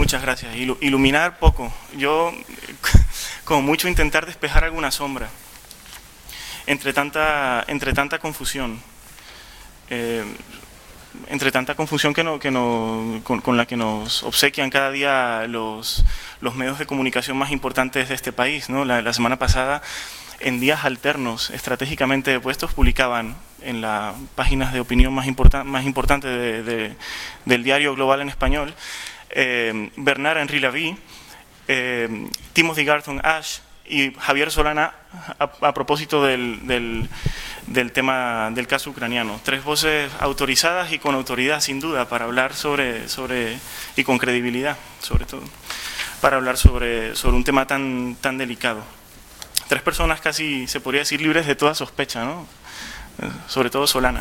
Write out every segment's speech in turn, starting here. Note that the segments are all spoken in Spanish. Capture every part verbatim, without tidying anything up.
Muchas gracias. Iluminar poco. Yo, como mucho, intentar despejar alguna sombra entre tanta, entre tanta confusión. Eh, entre tanta confusión que no, que no, con, con la que nos obsequian cada día los, los medios de comunicación más importantes de este país, ¿no? La, la semana pasada, en días alternos, estratégicamente puestos, publicaban en las páginas de opinión más, importan, más importantes de, de, del diario Global en español, eh, Bernard-Henri Lévy, eh, Timothy Garton Ash y Javier Solana a, a propósito del, del, del tema del caso ucraniano. Tres voces autorizadas y con autoridad, sin duda, para hablar sobre, sobre y con credibilidad, sobre todo, para hablar sobre, sobre un tema tan, tan delicado. Tres personas casi, se podría decir, libres de toda sospecha, ¿no? Sobre todo Solana.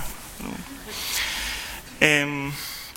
Eh,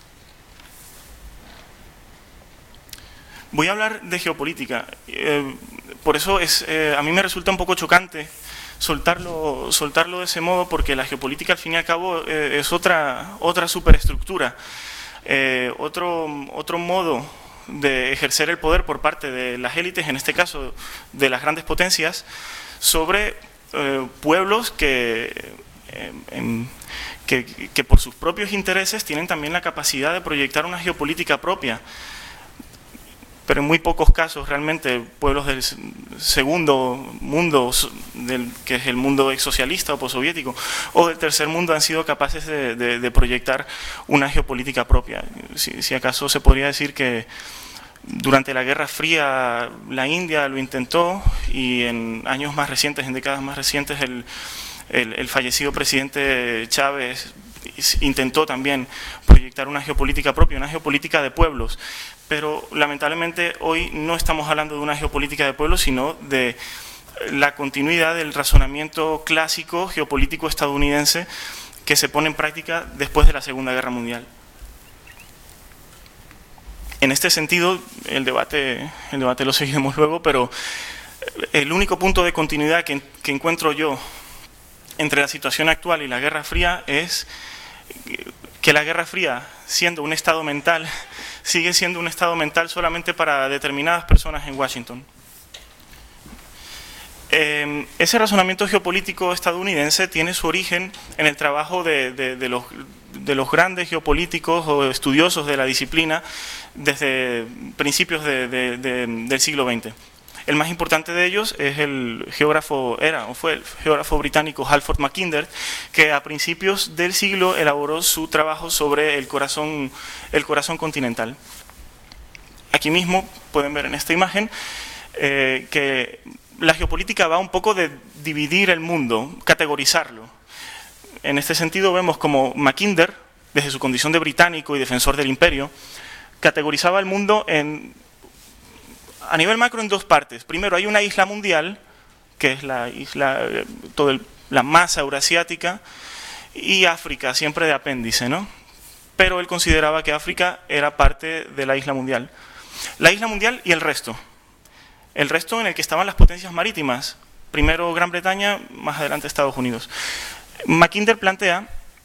voy a hablar de geopolítica. Eh, por eso es, eh, a mí me resulta un poco chocante soltarlo, soltarlo de ese modo, porque la geopolítica, al fin y al cabo, eh, es otra, otra superestructura, eh, otro, otro modo de ejercer el poder por parte de las élites, en este caso de las grandes potencias, sobre eh, pueblos que, eh, en, que, que por sus propios intereses tienen también la capacidad de proyectar una geopolítica propia. Pero en muy pocos casos realmente pueblos del segundo mundo, del, que es el mundo exsocialista o postsoviético, o del tercer mundo, han sido capaces de, de, de proyectar una geopolítica propia. Si, si acaso se podría decir que durante la Guerra Fría la India lo intentó, y en años más recientes, en décadas más recientes, el, el, el fallecido presidente Chávez intentó también proyectar una geopolítica propia, una geopolítica de pueblos. Pero lamentablemente hoy no estamos hablando de una geopolítica de pueblos, sino de la continuidad del razonamiento clásico geopolítico estadounidense que se pone en práctica después de la Segunda Guerra Mundial. En este sentido, el debate, el debate lo seguiremos luego, pero el único punto de continuidad que, que encuentro yo entre la situación actual y la Guerra Fría es que la Guerra Fría, siendo un estado mental, sigue siendo un estado mental solamente para determinadas personas en Washington. Eh, ese razonamiento geopolítico estadounidense tiene su origen en el trabajo de, de, de, los, de los grandes geopolíticos o estudiosos de la disciplina desde principios de, de, de, del siglo veinte. El más importante de ellos es el geógrafo, era o fue el geógrafo británico Halford Mackinder, que a principios del siglo elaboró su trabajo sobre el corazón, el corazón continental. Aquí mismo pueden ver en esta imagen eh, que la geopolítica va un poco de dividir el mundo, categorizarlo. En este sentido vemos como Mackinder, desde su condición de británico y defensor del imperio, categorizaba el mundo en... a nivel macro en dos partes. Primero, hay una isla mundial, que es la isla, toda la masa eurasiática, y África, siempre de apéndice, ¿no? Pero él consideraba que África era parte de la isla mundial. La isla mundial y el resto. El resto en el que estaban las potencias marítimas. Primero Gran Bretaña, más adelante Estados Unidos. Mackinder plantea,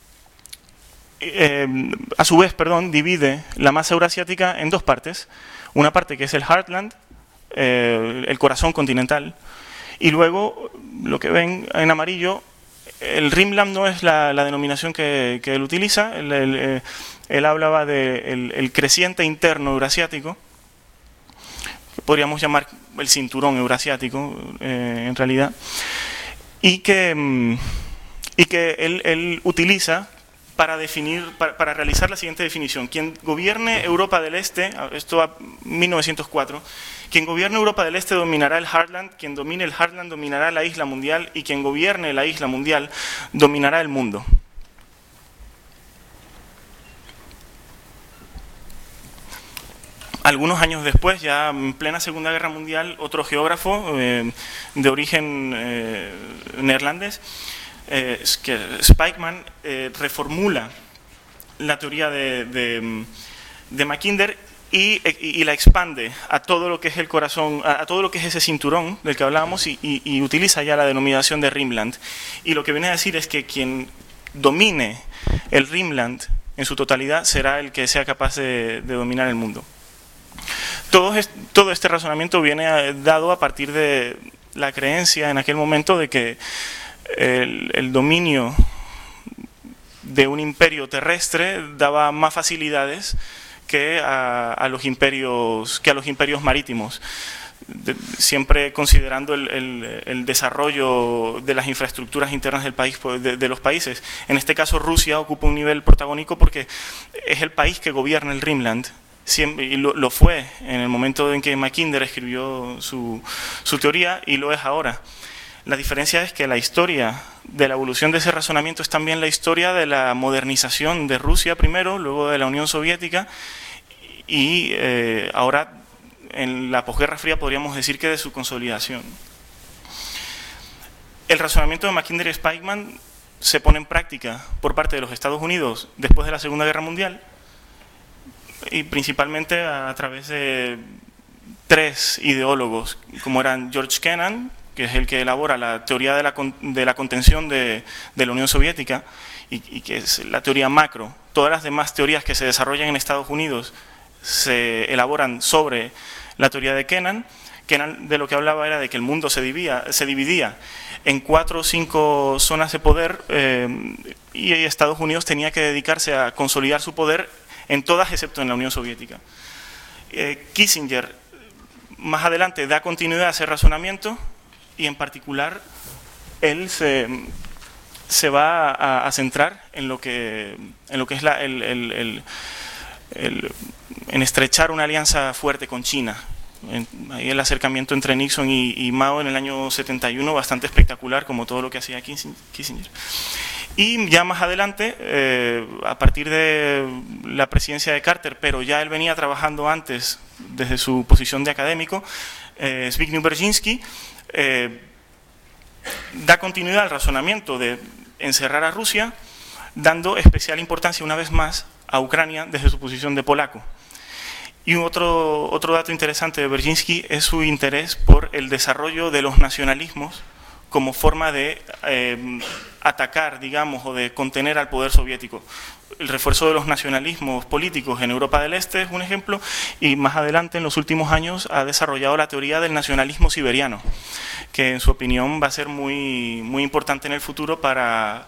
eh, a su vez, perdón, divide la masa eurasiática en dos partes. Una parte que es el Heartland, Eh, el corazón continental, y luego lo que ven en amarillo, el Rimland no es la, la denominación que, que él utiliza, él, él, eh, él hablaba del de el creciente interno eurasiático, que podríamos llamar el cinturón eurasiático eh, en realidad, y que, y que él, él utiliza para definir, para, para realizar la siguiente definición: quien gobierne Europa del Este, esto a mil novecientos cuatro, quien gobierne Europa del Este dominará el Heartland, quien domine el Heartland dominará la isla mundial, y quien gobierne la isla mundial dominará el mundo. Algunos años después, ya en plena Segunda Guerra Mundial, otro geógrafo eh, de origen eh, neerlandés, eh, que Spijkman, eh, reformula la teoría de, de, de Mackinder y, y, y la expande a todo lo que es el corazón, a, a todo lo que es ese cinturón del que hablábamos, y, y, y utiliza ya la denominación de Rimland. Y lo que viene a decir es que quien domine el Rimland en su totalidad será el que sea capaz de, de dominar el mundo. todo, es, todo este razonamiento viene a, dado a partir de la creencia en aquel momento de que el, el dominio de un imperio terrestre daba más facilidades que a, a los imperios que a los imperios marítimos, de, siempre considerando el, el, el desarrollo de las infraestructuras internas del país, de, de los países. En este caso Rusia ocupa un nivel protagónico porque es el país que gobierna el Rimland. Siempre, y lo, lo fue en el momento en que Mackinder escribió su, su teoría, y lo es ahora. La diferencia es que la historia de la evolución de ese razonamiento es también la historia de la modernización de Rusia primero, luego de la Unión Soviética, y eh, ahora en la posguerra fría podríamos decir que de su consolidación. El razonamiento de Mackinder y Spykman se pone en práctica por parte de los Estados Unidos después de la Segunda Guerra Mundial, y principalmente a, a través de tres ideólogos, como eran George Kennan, que es el que elabora la teoría de la, de la contención de, de la Unión Soviética, y, y que es la teoría macro. Todas las demás teorías que se desarrollan en Estados Unidos se elaboran sobre la teoría de Kennan. Kennan de lo que hablaba era de que el mundo se dividía, se dividía en cuatro o cinco zonas de poder, eh, y Estados Unidos tenía que dedicarse a consolidar su poder en todas excepto en la Unión Soviética. Eh, Kissinger más adelante da continuidad a ese razonamiento, y en particular él se, se va a, a centrar en lo que, en lo que es la, el, el, el, el, en estrechar una alianza fuerte con China. En, ahí el acercamiento entre Nixon y, y Mao en el año setenta y uno, bastante espectacular, como todo lo que hacía Kissinger. Y ya más adelante, eh, a partir de la presidencia de Carter, pero ya él venía trabajando antes desde su posición de académico, eh, Zbigniew Brzezinski eh, da continuidad al razonamiento de encerrar a Rusia, dando especial importancia una vez más a Ucrania desde su posición de polaco. Y otro, otro dato interesante de Brzezinski es su interés por el desarrollo de los nacionalismos como forma de eh, atacar, digamos, o de contener al poder soviético. El refuerzo de los nacionalismos políticos en Europa del Este es un ejemplo, y más adelante, en los últimos años, ha desarrollado la teoría del nacionalismo siberiano, que en su opinión va a ser muy, muy importante en el futuro para,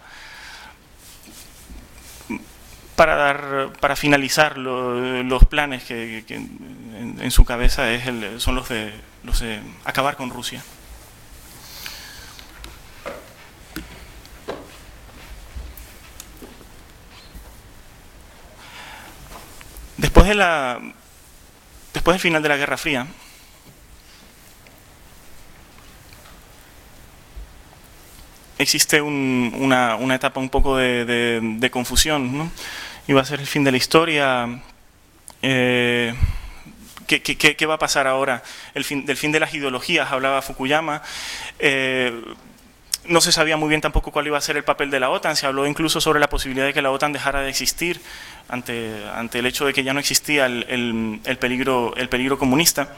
para, dar, para finalizar lo, los planes que, que en, en su cabeza es el, son los de, los de acabar con Rusia. Después, de la, después del final de la Guerra Fría, existe un, una, una etapa un poco de, de, de confusión, ¿no? Iba a ser el fin de la historia. Eh, ¿qué, qué, qué va a pasar ahora? El fin, del fin de las ideologías hablaba Fukuyama. Eh, no se sabía muy bien tampoco cuál iba a ser el papel de la OTAN. Se habló incluso sobre la posibilidad de que la OTAN dejara de existir ante, ante el hecho de que ya no existía el, el, el, peligro, el peligro comunista.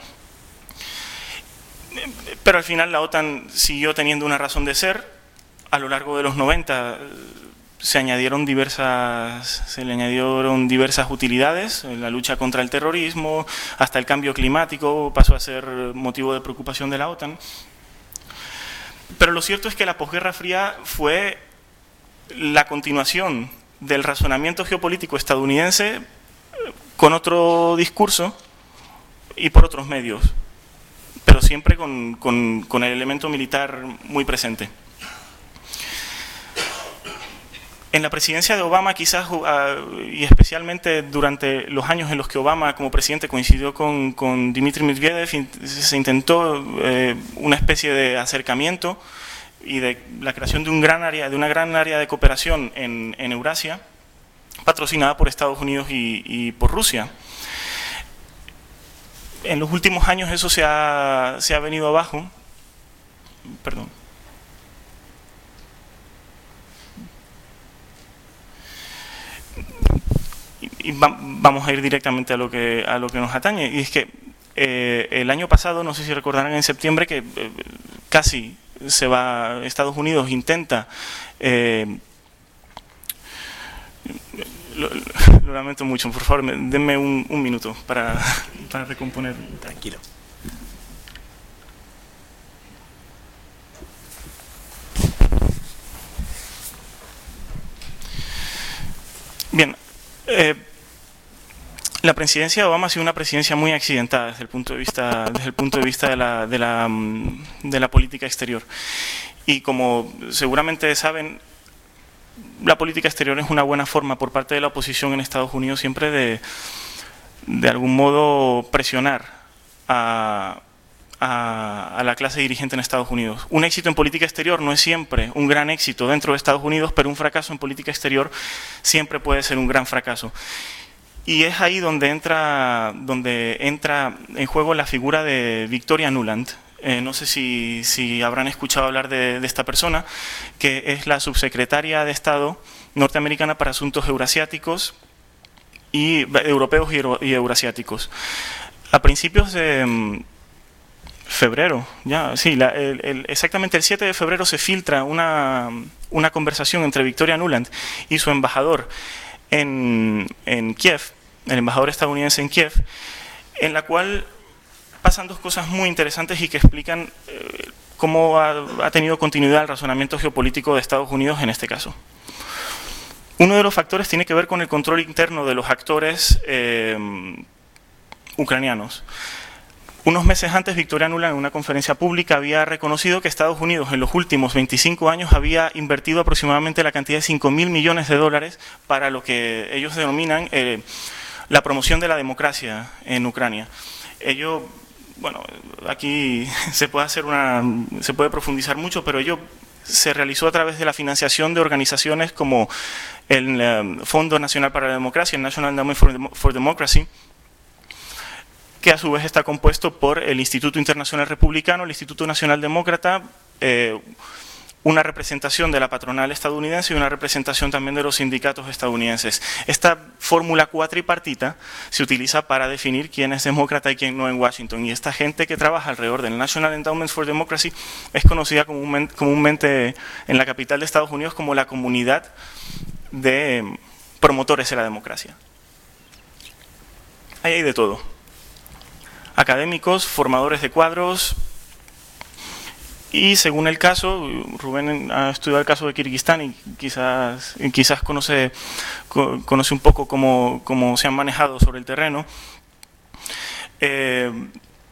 Pero al final la OTAN siguió teniendo una razón de ser. A lo largo de los noventa se añadieron diversas, se le añadieron diversas utilidades, la lucha contra el terrorismo, hasta el cambio climático pasó a ser motivo de preocupación de la OTAN. Pero lo cierto es que la posguerra fría fue la continuación del razonamiento geopolítico estadounidense con otro discurso y por otros medios, pero siempre con, con, con el elemento militar muy presente. En la presidencia de Obama, quizás, y especialmente durante los años en los que Obama como presidente coincidió con, con Dmitry Medvedev, se intentó eh, una especie de acercamiento y de la creación de, un gran área, de una gran área de cooperación en, en Eurasia, patrocinada por Estados Unidos y, y por Rusia. En los últimos años eso se ha, se ha venido abajo. Perdón. Y va, vamos a ir directamente a lo que, a lo que nos atañe, y es que eh, el año pasado, no sé si recordarán, en septiembre, que eh, casi se va, Estados Unidos intenta, eh, lo, lo lamento mucho, por favor, denme un, un minuto para... para recomponer. Tranquilo. Bien, eh, la presidencia de Obama ha sido una presidencia muy accidentada desde el punto de vista, desde el punto de, vista de, la, de, la, de la política exterior. Y como seguramente saben, la política exterior es una buena forma por parte de la oposición en Estados Unidos siempre de, de algún modo, presionar a, a, a la clase dirigente en Estados Unidos. Un éxito en política exterior no es siempre un gran éxito dentro de Estados Unidos, pero un fracaso en política exterior siempre puede ser un gran fracaso. Y es ahí donde entra, donde entra en juego la figura de Victoria Nuland. Eh, no sé si, si habrán escuchado hablar de, de esta persona, que es la subsecretaria de Estado norteamericana para asuntos eurasiáticos y europeos y, euro, y eurasiáticos. A principios de um, febrero, ya, sí, la, el, el, exactamente el siete de febrero se filtra una, una conversación entre Victoria Nuland y su embajador en, en Kiev, el embajador estadounidense en Kiev, en la cual pasan dos cosas muy interesantes y que explican eh, cómo ha, ha tenido continuidad el razonamiento geopolítico de Estados Unidos en este caso. Uno de los factores tiene que ver con el control interno de los actores eh, ucranianos. Unos meses antes, Victoria Nuland, en una conferencia pública, había reconocido que Estados Unidos en los últimos veinticinco años había invertido aproximadamente la cantidad de cinco mil millones de dólares para lo que ellos denominan eh, la promoción de la democracia en Ucrania. Ello, bueno, aquí se puede hacer una, se puede profundizar mucho, pero ello se realizó a través de la financiación de organizaciones como el um, Fondo Nacional para la Democracia, el National Endowment for, Dem for Democracy, que a su vez está compuesto por el Instituto Internacional Republicano, el Instituto Nacional Demócrata, eh, una representación de la patronal estadounidense y una representación también de los sindicatos estadounidenses. Esta fórmula cuatripartita se utiliza para definir quién es demócrata y quién no en Washington. Y esta gente que trabaja alrededor del National Endowment for Democracy es conocida comúnmente, comúnmente en la capital de Estados Unidos como la comunidad de promotores de la democracia. Ahí hay de todo. Académicos, formadores de cuadros, y según el caso, Rubén ha estudiado el caso de Kirguistán y quizás, quizás conoce, conoce un poco cómo, cómo se han manejado sobre el terreno. Eh,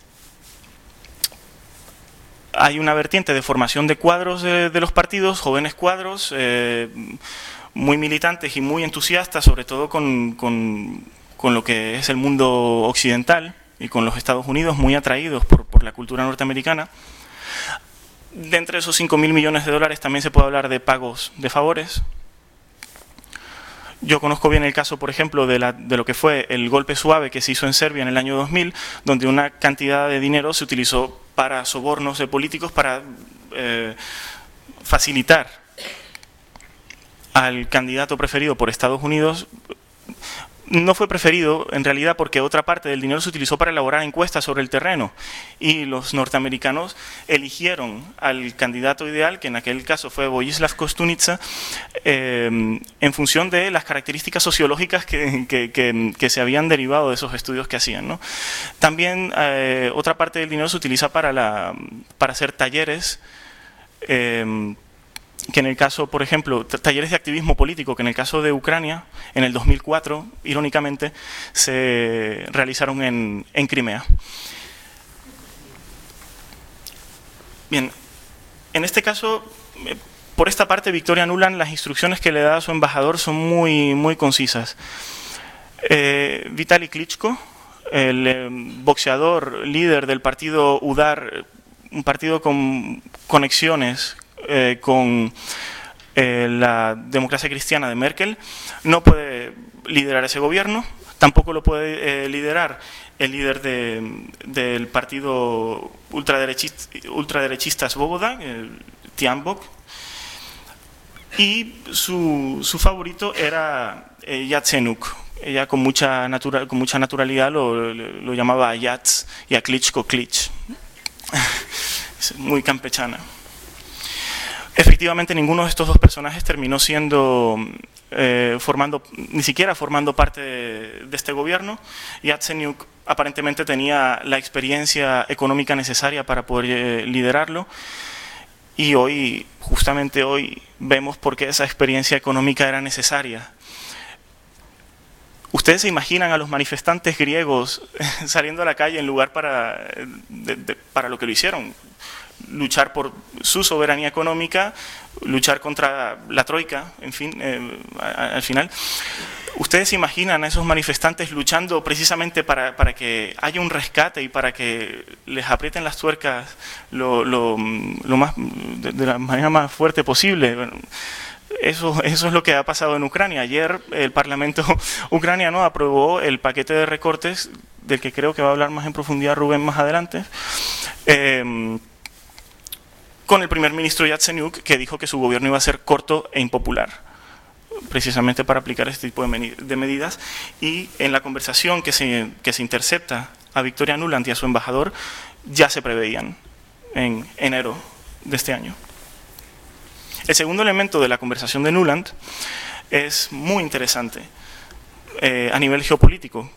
hay una vertiente de formación de cuadros de, de los partidos, jóvenes cuadros, eh, muy militantes y muy entusiastas, sobre todo con, con, con lo que es el mundo occidental y con los Estados Unidos, muy atraídos por, por la cultura norteamericana. De entre esos cinco mil millones de dólares también se puede hablar de pagos de favores. Yo conozco bien el caso, por ejemplo, de, la, de lo que fue el golpe suave que se hizo en Serbia en el año dos mil, donde una cantidad de dinero se utilizó para sobornos de políticos para eh, facilitar al candidato preferido por Estados Unidos. No fue preferido, en realidad, porque otra parte del dinero se utilizó para elaborar encuestas sobre el terreno y los norteamericanos eligieron al candidato ideal, que en aquel caso fue Vojislav Kostunica, eh, en función de las características sociológicas que, que, que, que se habían derivado de esos estudios que hacían, ¿no? También eh, otra parte del dinero se utiliza para, la, para hacer talleres, eh, que en el caso, por ejemplo, talleres de activismo político, que en el caso de Ucrania, en el dos mil cuatro, irónicamente, se realizaron en, en Crimea. Bien, en este caso, por esta parte, Victoria Nuland, las instrucciones que le da a su embajador son muy, muy concisas. Eh, Vitaly Klitschko, el eh, boxeador líder del partido UDAR, un partido con conexiones Eh, con eh, la democracia cristiana de Merkel, no puede liderar ese gobierno, tampoco lo puede eh, liderar el líder de, del partido ultraderechista, ultraderechista Svoboda, el Tiambok, y su, su favorito era eh, Yatsenuk. Ella con mucha, natura, con mucha naturalidad lo, lo, lo llamaba Yats y a Klitschko Klitsch. Es muy campechana. Efectivamente, ninguno de estos dos personajes terminó siendo, eh, formando, ni siquiera formando parte de, de este gobierno. Yatsenyuk aparentemente tenía la experiencia económica necesaria para poder eh, liderarlo, y hoy, justamente hoy, vemos por qué esa experiencia económica era necesaria. ¿Ustedes se imaginan a los manifestantes griegos saliendo a la calle en lugar para, de, de, para lo que lo hicieron? Luchar por su soberanía económica, luchar contra la troika, en fin, eh, al final. ¿Ustedes se imaginan a esos manifestantes luchando precisamente para, para que haya un rescate y para que les aprieten las tuercas lo, lo, lo más, de, de la manera más fuerte posible? Bueno, Eso, eso es lo que ha pasado en Ucrania. Ayer el Parlamento ucraniano aprobó el paquete de recortes, del que creo que va a hablar más en profundidad Rubén más adelante, eh, con el primer ministro Yatsenyuk, que dijo que su gobierno iba a ser corto e impopular, precisamente para aplicar este tipo de, de medidas. Y en la conversación que se, que se intercepta a Victoria Nuland y a su embajador, ya se preveían en enero de este año. El segundo elemento de la conversación de Nuland es muy interesante eh, a nivel geopolítico.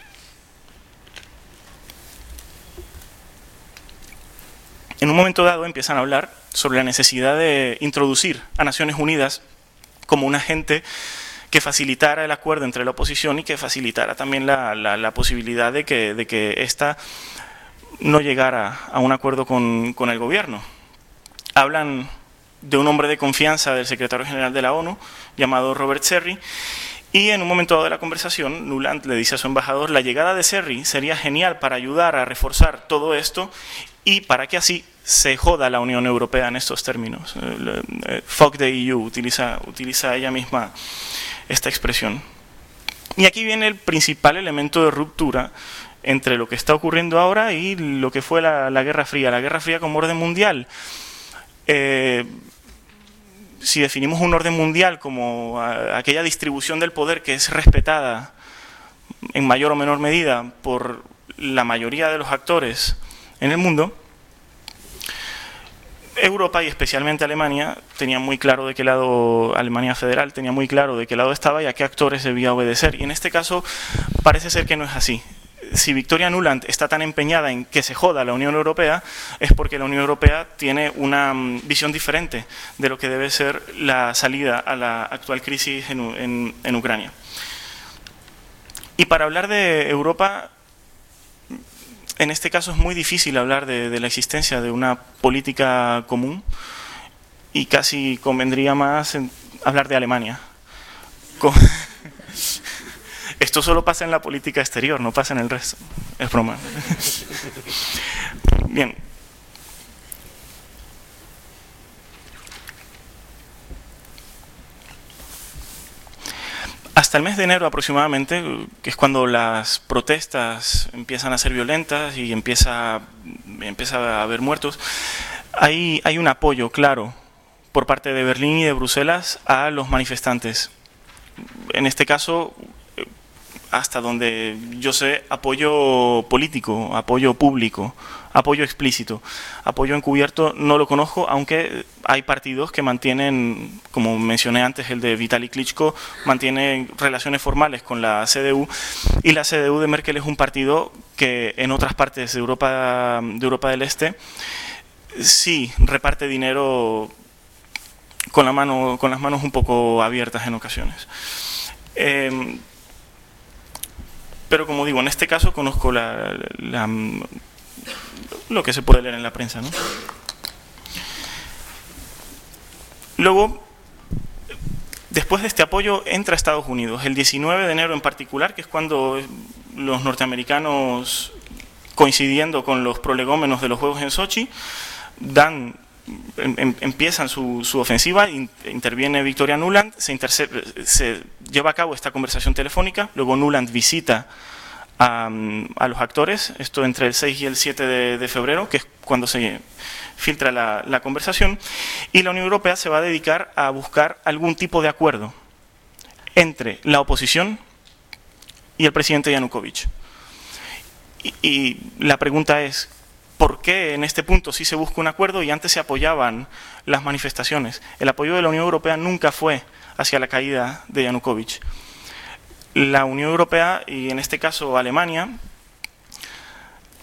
En un momento dado empiezan a hablar sobre la necesidad de introducir a Naciones Unidas como un agente que facilitara el acuerdo entre la oposición y que facilitara también la, la, la posibilidad de que, de que ésta no llegara a un acuerdo con, con el gobierno. Hablan de un hombre de confianza del secretario general de la ONU, llamado Robert Serry, y en un momento dado de la conversación, Nuland le dice a su embajador: la llegada de Serry sería genial para ayudar a reforzar todo esto y para que así se joda la Unión Europea en estos términos. Fuck the E U, utiliza, utiliza ella misma esta expresión. Y aquí viene el principal elemento de ruptura entre lo que está ocurriendo ahora y lo que fue la, la Guerra Fría, la Guerra Fría como orden mundial. Eh, si definimos un orden mundial como a, aquella distribución del poder que es respetada en mayor o menor medida por la mayoría de los actores en el mundo, Europa y especialmente Alemania tenían muy claro de qué lado, Alemania federal tenía muy claro de qué lado estaba y a qué actores debía obedecer. Y en este caso parece ser que no es así. Si Victoria Nuland está tan empeñada en que se joda la Unión Europea, es porque la Unión Europea tiene una um, visión diferente de lo que debe ser la salida a la actual crisis en, en, en Ucrania. Y para hablar de Europa, en este caso es muy difícil hablar de, de la existencia de una política común, y casi convendría más en hablar de Alemania. Con Esto solo pasa en la política exterior, no pasa en el resto. Es broma. Bien. Hasta el mes de enero aproximadamente, que es cuando las protestas empiezan a ser violentas y empieza, empieza a haber muertos, hay, hay un apoyo claro por parte de Berlín y de Bruselas a los manifestantes. En este caso, hasta donde yo sé, apoyo político, apoyo público, apoyo explícito. Apoyo encubierto no lo conozco, aunque hay partidos que mantienen, como mencioné antes, el de Vitali Klitschko, mantienen relaciones formales con la C D U, y la C D U de Merkel es un partido que en otras partes de Europa, de Europa del Este sí reparte dinero con, la mano, con las manos un poco abiertas en ocasiones. Eh, Pero como digo, en este caso conozco la, la, lo que se puede leer en la prensa, ¿no? Luego, después de este apoyo, entra Estados Unidos. El diecinueve de enero en particular, que es cuando los norteamericanos, coincidiendo con los prolegómenos de los Juegos en Sochi, dan, em, empiezan su, su ofensiva, interviene Victoria Nuland, se, se lleva a cabo esta conversación telefónica, luego Nuland visita a, a los actores, esto entre el seis y el siete de, de febrero, que es cuando se filtra la, la conversación, y la Unión Europea se va a dedicar a buscar algún tipo de acuerdo entre la oposición y el presidente Yanukovych. Y, y la pregunta es, ¿por qué en este punto sí se busca un acuerdo y antes se apoyaban las manifestaciones? El apoyo de la Unión Europea nunca fue hacia la caída de Yanukovych. La Unión Europea, y en este caso Alemania,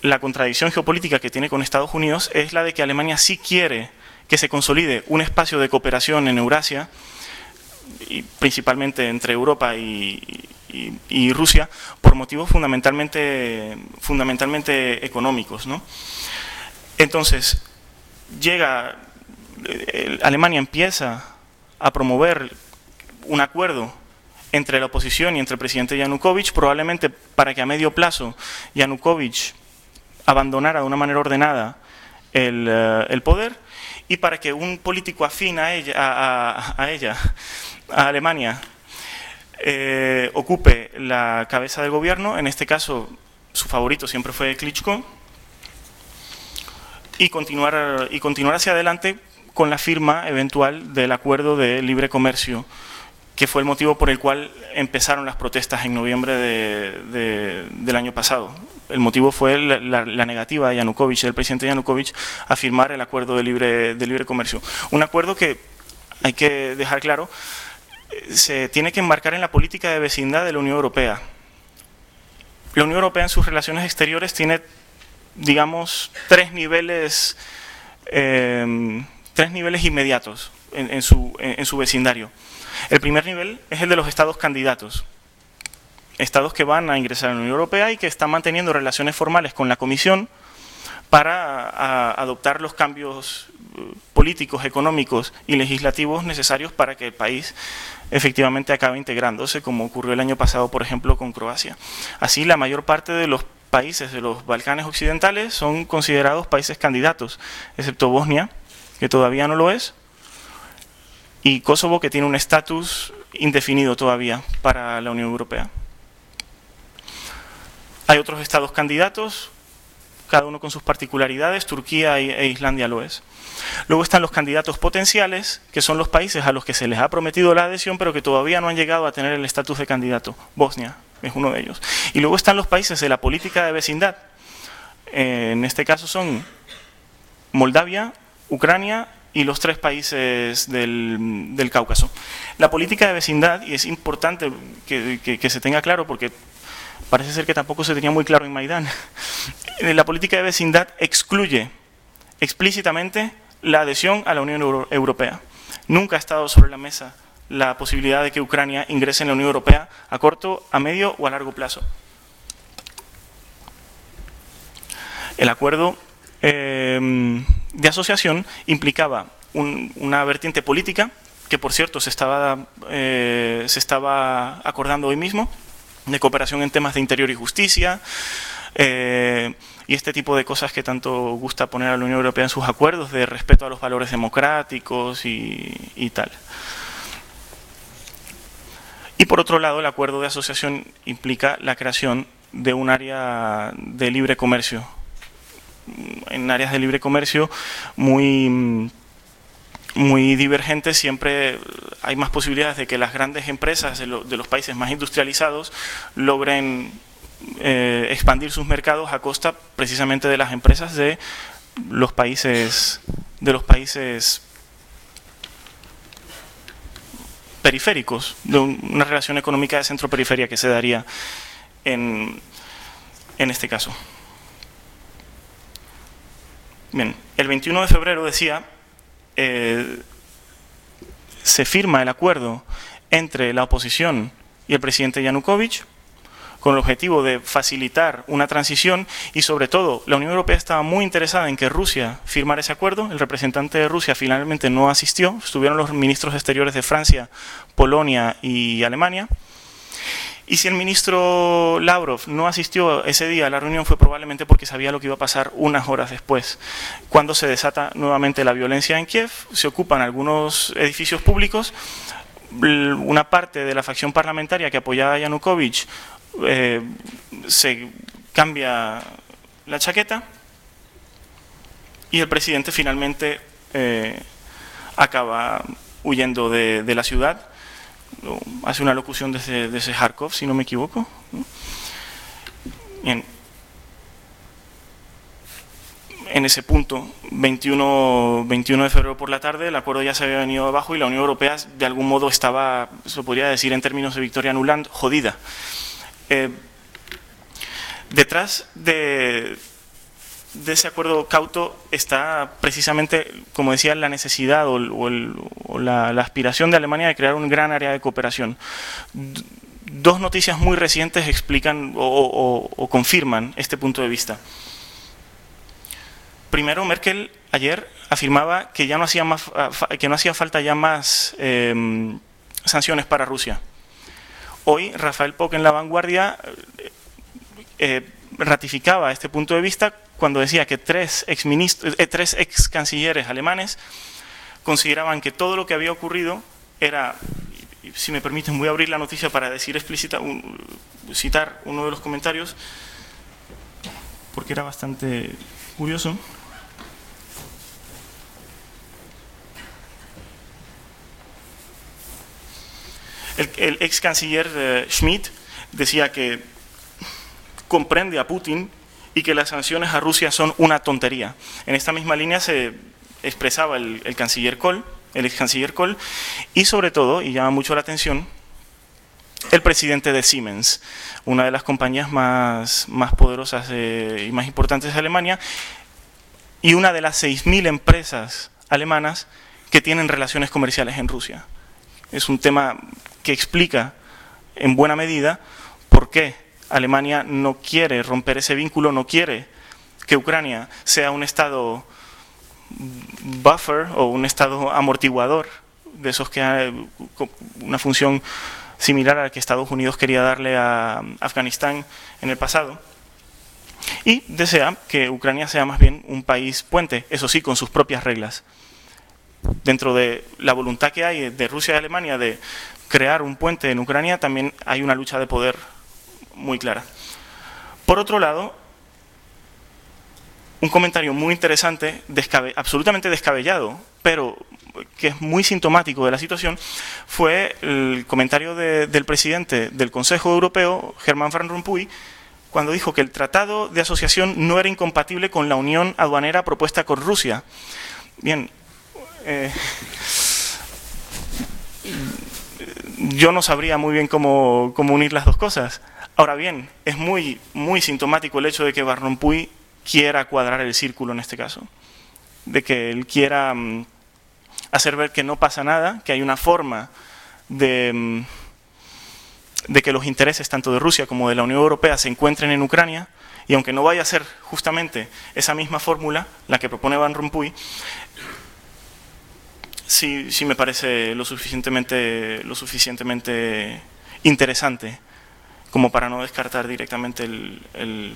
la contradicción geopolítica que tiene con Estados Unidos es la de que Alemania sí quiere que se consolide un espacio de cooperación en Eurasia, y principalmente entre Europa y, y, y Rusia, por motivos fundamentalmente, fundamentalmente económicos, ¿no? Entonces, llega, eh, Alemania empieza a promover un acuerdo entre la oposición y entre el presidente Yanukovych, probablemente para que a medio plazo Yanukovych abandonara de una manera ordenada el, uh, el poder, y para que un político afín a ella, a, a, a, ella, a Alemania, eh, ocupe la cabeza del gobierno. En este caso, su favorito siempre fue Klitschko, y continuar, y continuar hacia adelante con la firma eventual del acuerdo de libre comercio, que fue el motivo por el cual empezaron las protestas en noviembre de, de, del año pasado. El motivo fue la, la, la negativa de Yanukovych, del presidente Yanukovych, a firmar el acuerdo de libre, de libre comercio. Un acuerdo que, hay que dejar claro, se tiene que enmarcar en la política de vecindad de la Unión Europea. La Unión Europea en sus relaciones exteriores tiene, digamos, tres niveles, eh, tres niveles inmediatos en, en, su, en, en su vecindario. El primer nivel es el de los estados candidatos, estados que van a ingresar a la Unión Europea y que están manteniendo relaciones formales con la Comisión para a, adoptar los cambios políticos, económicos y legislativos necesarios para que el país efectivamente acabe integrándose, como ocurrió el año pasado, por ejemplo, con Croacia. Así, la mayor parte de los países de los Balcanes occidentales son considerados países candidatos, excepto Bosnia, que todavía no lo es, y Kosovo, que tiene un estatus indefinido todavía para la Unión Europea. Hay otros estados candidatos, cada uno con sus particularidades. Turquía e Islandia lo es. Luego están los candidatos potenciales, que son los países a los que se les ha prometido la adhesión, pero que todavía no han llegado a tener el estatus de candidato. Bosnia es uno de ellos. Y luego están los países de la política de vecindad. Eh, en este caso son Moldavia, Ucrania y los tres países del, del Cáucaso. La política de vecindad, y es importante que, que, que se tenga claro porque parece ser que tampoco se tenía muy claro en Maidán, la política de vecindad excluye explícitamente la adhesión a la Unión Euro- Europea. Nunca ha estado sobre la mesa la posibilidad de que Ucrania ingrese en la Unión Europea a corto, a medio o a largo plazo. El acuerdo eh, de asociación implicaba un, una vertiente política, que por cierto se estaba, eh, se estaba acordando hoy mismo, de cooperación en temas de interior y justicia, eh, y este tipo de cosas que tanto gusta poner a la Unión Europea en sus acuerdos, de respeto a los valores democráticos y, y tal. Y por otro lado, el acuerdo de asociación implica la creación de un área de libre comercio. En áreas de libre comercio muy, muy divergentes siempre hay más posibilidades de que las grandes empresas de, lo, de los países más industrializados logren eh, expandir sus mercados a costa precisamente de las empresas de los países, de los países periféricos, de un, una relación económica de centro-periferia que se daría en, en este caso. Bien, el veintiuno de febrero, decía, eh, se firma el acuerdo entre la oposición y el presidente Yanukovych con el objetivo de facilitar una transición y, sobre todo, la Unión Europea estaba muy interesada en que Rusia firmara ese acuerdo. El representante de Rusia finalmente no asistió, estuvieron los ministros exteriores de Francia, Polonia y Alemania. Y si el ministro Lavrov no asistió ese día a la reunión fue probablemente porque sabía lo que iba a pasar unas horas después. Cuando se desata nuevamente la violencia en Kiev, se ocupan algunos edificios públicos, una parte de la facción parlamentaria que apoyaba a Yanukovych eh, se cambia la chaqueta y el presidente finalmente eh, acaba huyendo de, de la ciudad. Hace una locución desde, desde Kharkov, si no me equivoco. Bien. En ese punto, veintiuno de febrero por la tarde, el acuerdo ya se había venido abajo y la Unión Europea de algún modo estaba, se podría decir en términos de Victoria Nuland, jodida. Eh, detrás de, de ese acuerdo cauto está precisamente, como decía, la necesidad o, o, el, o la, la aspiración de Alemania de crear un gran área de cooperación. Dos noticias muy recientes explican o, o, o confirman este punto de vista. Primero, Merkel ayer afirmaba que ya no hacía, más, que no hacía falta ya más eh, sanciones para Rusia. Hoy, Rafael Pock en La Vanguardia eh, ratificaba este punto de vista cuando decía que tres ex, eh, tres ex cancilleres alemanes consideraban que todo lo que había ocurrido era, si me permiten voy a abrir la noticia para decir explícita, un, citar uno de los comentarios, porque era bastante curioso. El, el ex canciller eh, Schmidt decía que comprende a Putin y que las sanciones a Rusia son una tontería. En esta misma línea se expresaba el, el canciller Kohl, el ex canciller Kohl, y sobre todo, y llama mucho la atención, el presidente de Siemens, una de las compañías más, más poderosas eh, y más importantes de Alemania, y una de las seis mil empresas alemanas que tienen relaciones comerciales en Rusia. Es un tema que explica en buena medida por qué Alemania no quiere romper ese vínculo, no quiere que Ucrania sea un estado buffer o un estado amortiguador, de esos que hay una función similar a la que Estados Unidos quería darle a Afganistán en el pasado, y desea que Ucrania sea más bien un país puente, eso sí, con sus propias reglas. Dentro de la voluntad que hay de Rusia y Alemania de crear un puente en Ucrania, también hay una lucha de poder muy clara. Por otro lado, un comentario muy interesante, descabe, absolutamente descabellado, pero que es muy sintomático de la situación, fue el comentario de, del presidente del Consejo Europeo, Herman Van Rompuy, cuando dijo que el tratado de asociación no era incompatible con la unión aduanera propuesta con Rusia. Bien, eh, yo no sabría muy bien cómo, cómo unir las dos cosas. Ahora bien, es muy, muy sintomático el hecho de que Van Rompuy quiera cuadrar el círculo en este caso, de que él quiera um, hacer ver que no pasa nada, que hay una forma de, um, de que los intereses tanto de Rusia como de la Unión Europea se encuentren en Ucrania, y aunque no vaya a ser justamente esa misma fórmula la que propone Van Rompuy, sí, sí me parece lo suficientemente, lo suficientemente interesante como para no descartar directamente el, el,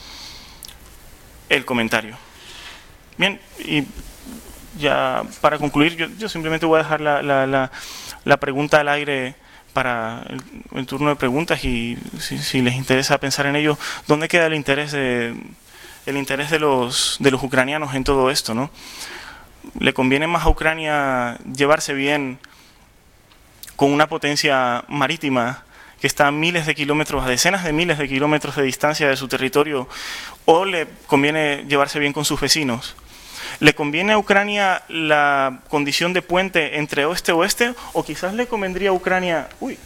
el comentario. Bien, y ya para concluir, yo, yo simplemente voy a dejar la, la, la, la pregunta al aire para el, el turno de preguntas, y si, si les interesa pensar en ello, ¿dónde queda el interés de, el interés de los, de los ucranianos en todo esto, ¿no? ¿Le conviene más a Ucrania llevarse bien con una potencia marítima que está a miles de kilómetros, a decenas de miles de kilómetros de distancia de su territorio, o le conviene llevarse bien con sus vecinos? ¿Le conviene a Ucrania la condición de puente entre oeste-oeste, o quizás le convendría a Ucrania, uy,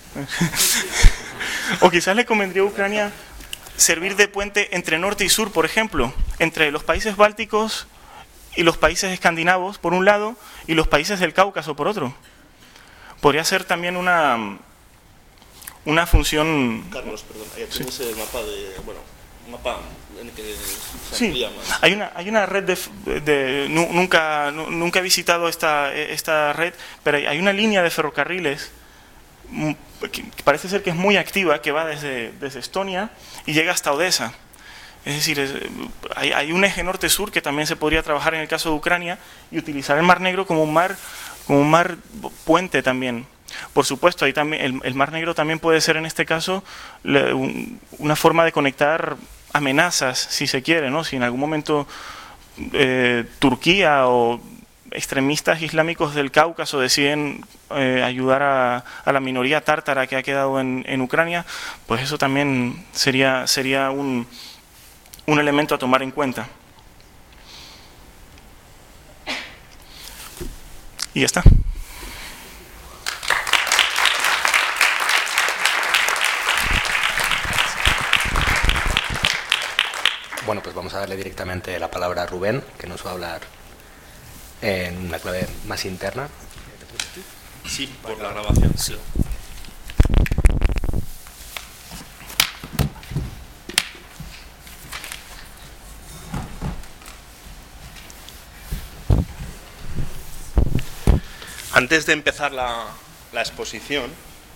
o quizás le convendría a Ucrania servir de puente entre norte y sur, por ejemplo, entre los países bálticos y los países escandinavos por un lado y los países del Cáucaso por otro? Podría ser también una una función. Carlos, perdón, ahí tenemos sí. el mapa de, bueno, un mapa en el que se sí. amplía más. Hay una hay una red de, de nunca nunca he visitado esta esta red, pero hay una línea de ferrocarriles que parece ser que es muy activa, que va desde desde Estonia y llega hasta Odessa. Es decir, es, hay, hay un eje norte-sur que también se podría trabajar en el caso de Ucrania y utilizar el Mar Negro como un mar, como un mar puente también. Por supuesto, ahí también, el, el Mar Negro también puede ser en este caso le, un, una forma de conectar amenazas, si se quiere, ¿no? Si en algún momento eh, Turquía o extremistas islámicos del Cáucaso deciden eh, ayudar a, a la minoría tártara que ha quedado en, en Ucrania, pues eso también sería, sería un... un elemento a tomar en cuenta. Y ya está. Bueno, pues vamos a darle directamente la palabra a Rubén, que nos va a hablar en una clave más interna. Sí, por la grabación. Sí. Antes de empezar la, la exposición,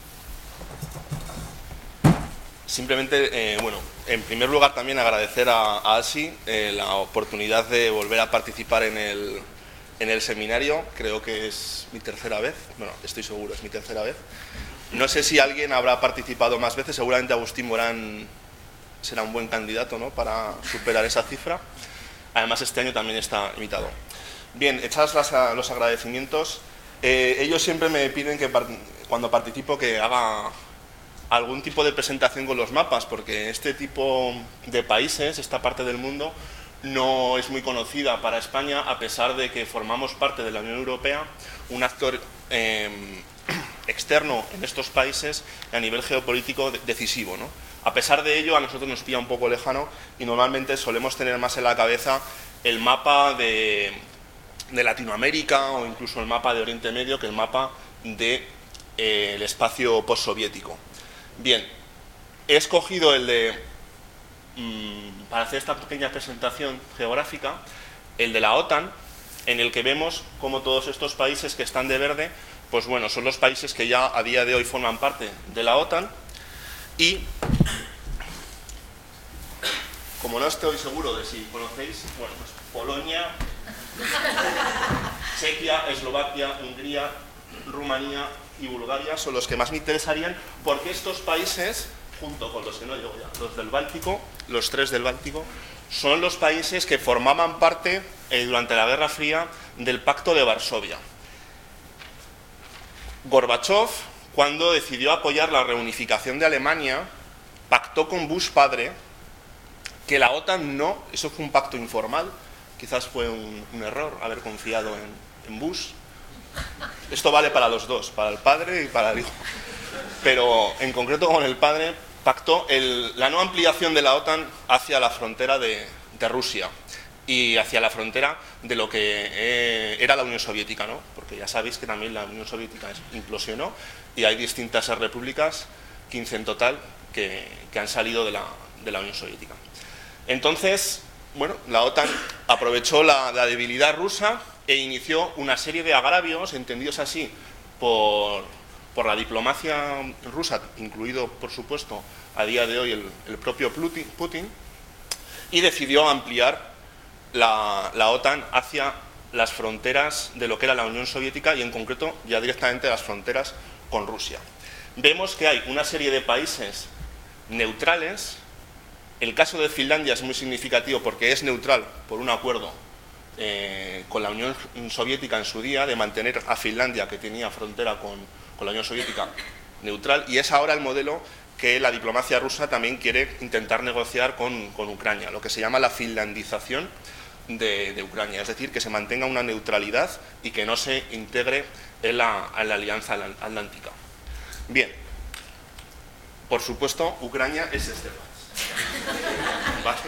simplemente, eh, bueno, en primer lugar también agradecer a, a ASI eh, la oportunidad de volver a participar en el, en el seminario. Creo que es mi tercera vez, bueno, estoy seguro, es mi tercera vez. No sé si alguien habrá participado más veces, seguramente Agustín Morán será un buen candidato, ¿no?, para superar esa cifra. Además, este año también está invitado. Bien, echados las, los agradecimientos, eh, ellos siempre me piden que cuando participo que haga algún tipo de presentación con los mapas, porque este tipo de países, esta parte del mundo, no es muy conocida para España, a pesar de que formamos parte de la Unión Europea, un actor eh, externo en estos países a nivel geopolítico decisivo, ¿no? A pesar de ello, a nosotros nos pilla un poco lejano y normalmente solemos tener más en la cabeza el mapa de, de Latinoamérica o incluso el mapa de Oriente Medio que el mapa del de, eh, espacio postsoviético. Bien, he escogido el de, mmm, para hacer esta pequeña presentación geográfica, el de la OTAN, en el que vemos cómo todos estos países que están de verde, pues bueno, son los países que ya a día de hoy forman parte de la OTAN y, como no estoy seguro de si conocéis, bueno, pues Polonia, Chequia, Eslovaquia, Hungría, Rumanía y Bulgaria son los que más me interesarían, porque estos países, junto con los que no llego ya, los del Báltico, los tres del Báltico, son los países que formaban parte eh, durante la Guerra Fría del Pacto de Varsovia. Gorbachov, cuando decidió apoyar la reunificación de Alemania, pactó con Bush padre que la OTAN no, eso fue un pacto informal, quizás fue un, un error haber confiado en, en Bush. Esto vale para los dos, para el padre y para el hijo. Pero en concreto con el padre pactó el, la no ampliación de la OTAN hacia la frontera de, de Rusia y hacia la frontera de lo que eh, era la Unión Soviética, ¿no? Porque ya sabéis que también la Unión Soviética implosionó y hay distintas repúblicas, quince en total, que, que han salido de la, de la Unión Soviética. Entonces, bueno, la OTAN aprovechó la, la debilidad rusa e inició una serie de agravios, entendidos así por, por la diplomacia rusa, incluido, por supuesto, a día de hoy el, el propio Putin, y decidió ampliar la, la OTAN hacia las fronteras de lo que era la Unión Soviética y, en concreto, ya directamente las fronteras con Rusia. Vemos que hay una serie de países neutrales. El caso de Finlandia es muy significativo porque es neutral por un acuerdo eh, con la Unión Soviética en su día de mantener a Finlandia, que tenía frontera con, con la Unión Soviética, neutral, y es ahora el modelo que la diplomacia rusa también quiere intentar negociar con, con Ucrania, lo que se llama la finlandización de, de Ucrania, es decir, que se mantenga una neutralidad y que no se integre en la, en la Alianza Atlántica. Bien, por supuesto, Ucrania es este país. ¿Vale?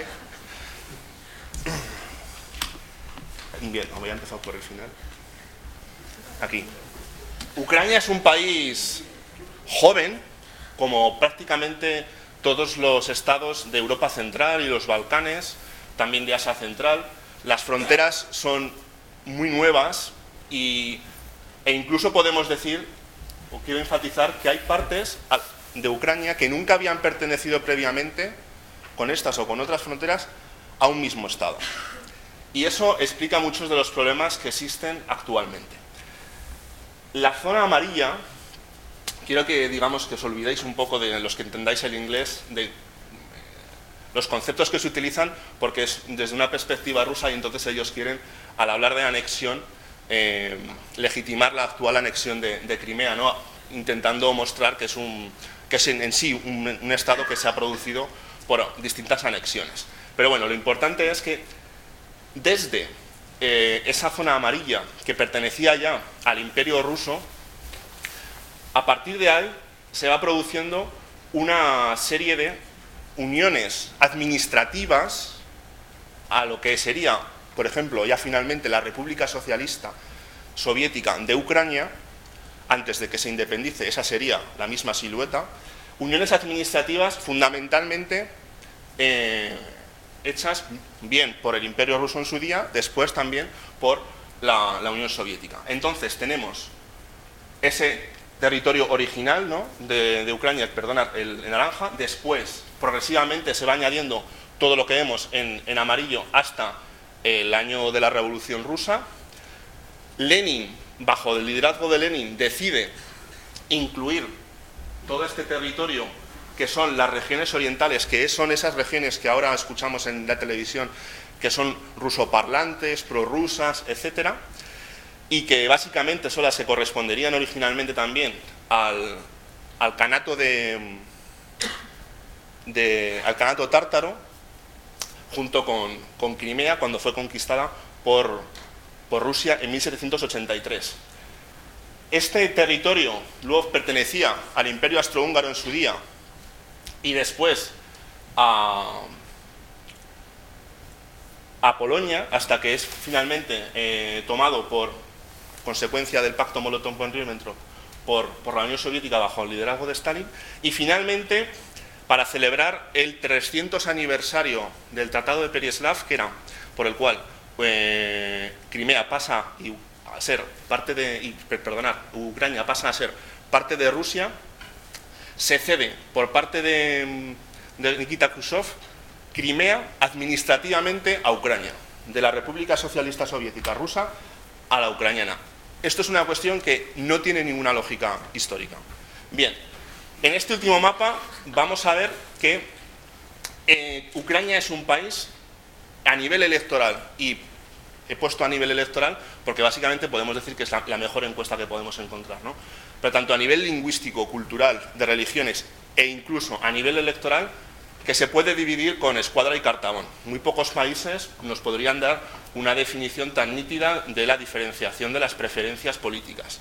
Bien, voy a empezar por el final. Aquí. Ucrania es un país joven, como prácticamente todos los estados de Europa Central y los Balcanes, también de Asia Central. Las fronteras son muy nuevas y, e incluso podemos decir, o quiero enfatizar, que hay partes de Ucrania que nunca habían pertenecido previamente, con estas o con otras fronteras, a un mismo estado. Y eso explica muchos de los problemas que existen actualmente. La zona amarilla, quiero que digamos que os olvidéis un poco de los que entendáis el inglés, de los conceptos que se utilizan, porque es desde una perspectiva rusa y entonces ellos quieren, al hablar de anexión, eh, legitimar la actual anexión de, de Crimea, ¿no? Intentando mostrar que es, un, que es en, en sí un, un estado que se ha producido por distintas anexiones. Pero bueno, lo importante es que desde eh, esa zona amarilla que pertenecía ya al Imperio Ruso, a partir de ahí se va produciendo una serie de uniones administrativas a lo que sería, por ejemplo, ya finalmente la República Socialista Soviética de Ucrania, antes de que se independice, esa sería la misma silueta, uniones administrativas fundamentalmente eh, hechas bien por el Imperio Ruso en su día, después también por la, la Unión Soviética. Entonces tenemos ese territorio original, ¿no?, de, de Ucrania, perdonad, el, el naranja, después progresivamente se va añadiendo todo lo que vemos en, en amarillo hasta el año de la Revolución Rusa. Lenin, bajo el liderazgo de Lenin, decide incluir todo este territorio que son las regiones orientales, que son esas regiones que ahora escuchamos en la televisión, que son rusoparlantes, prorrusas, etcétera, y que básicamente son las que corresponderían originalmente también al, al Kanato de, de al Kanato tártaro, junto con, con Crimea, cuando fue conquistada por, por Rusia en mil setecientos ochenta y tres. Este territorio luego pertenecía al Imperio Austrohúngaro en su día y después a, a Polonia, hasta que es finalmente eh, tomado por consecuencia del pacto Molotov-Ribbentrop por, por la Unión Soviética bajo el liderazgo de Stalin, y finalmente para celebrar el trescientos aniversario del Tratado de Pereslav, que era por el cual eh, Crimea pasa a ser parte de, y, perdonad, Ucrania pasa a ser parte de Rusia, se cede por parte de, de Nikita Khrushchev Crimea administrativamente a Ucrania, de la República Socialista Soviética Rusa a la ucraniana. Esto es una cuestión que no tiene ninguna lógica histórica. Bien, en este último mapa vamos a ver que eh, Ucrania es un país a nivel electoral, y he puesto a nivel electoral porque básicamente podemos decir que es la, la mejor encuesta que podemos encontrar, ¿no? Pero tanto a nivel lingüístico, cultural, de religiones e incluso a nivel electoral, que se puede dividir con escuadra y cartabón. Muy pocos países nos podrían dar una definición tan nítida de la diferenciación de las preferencias políticas.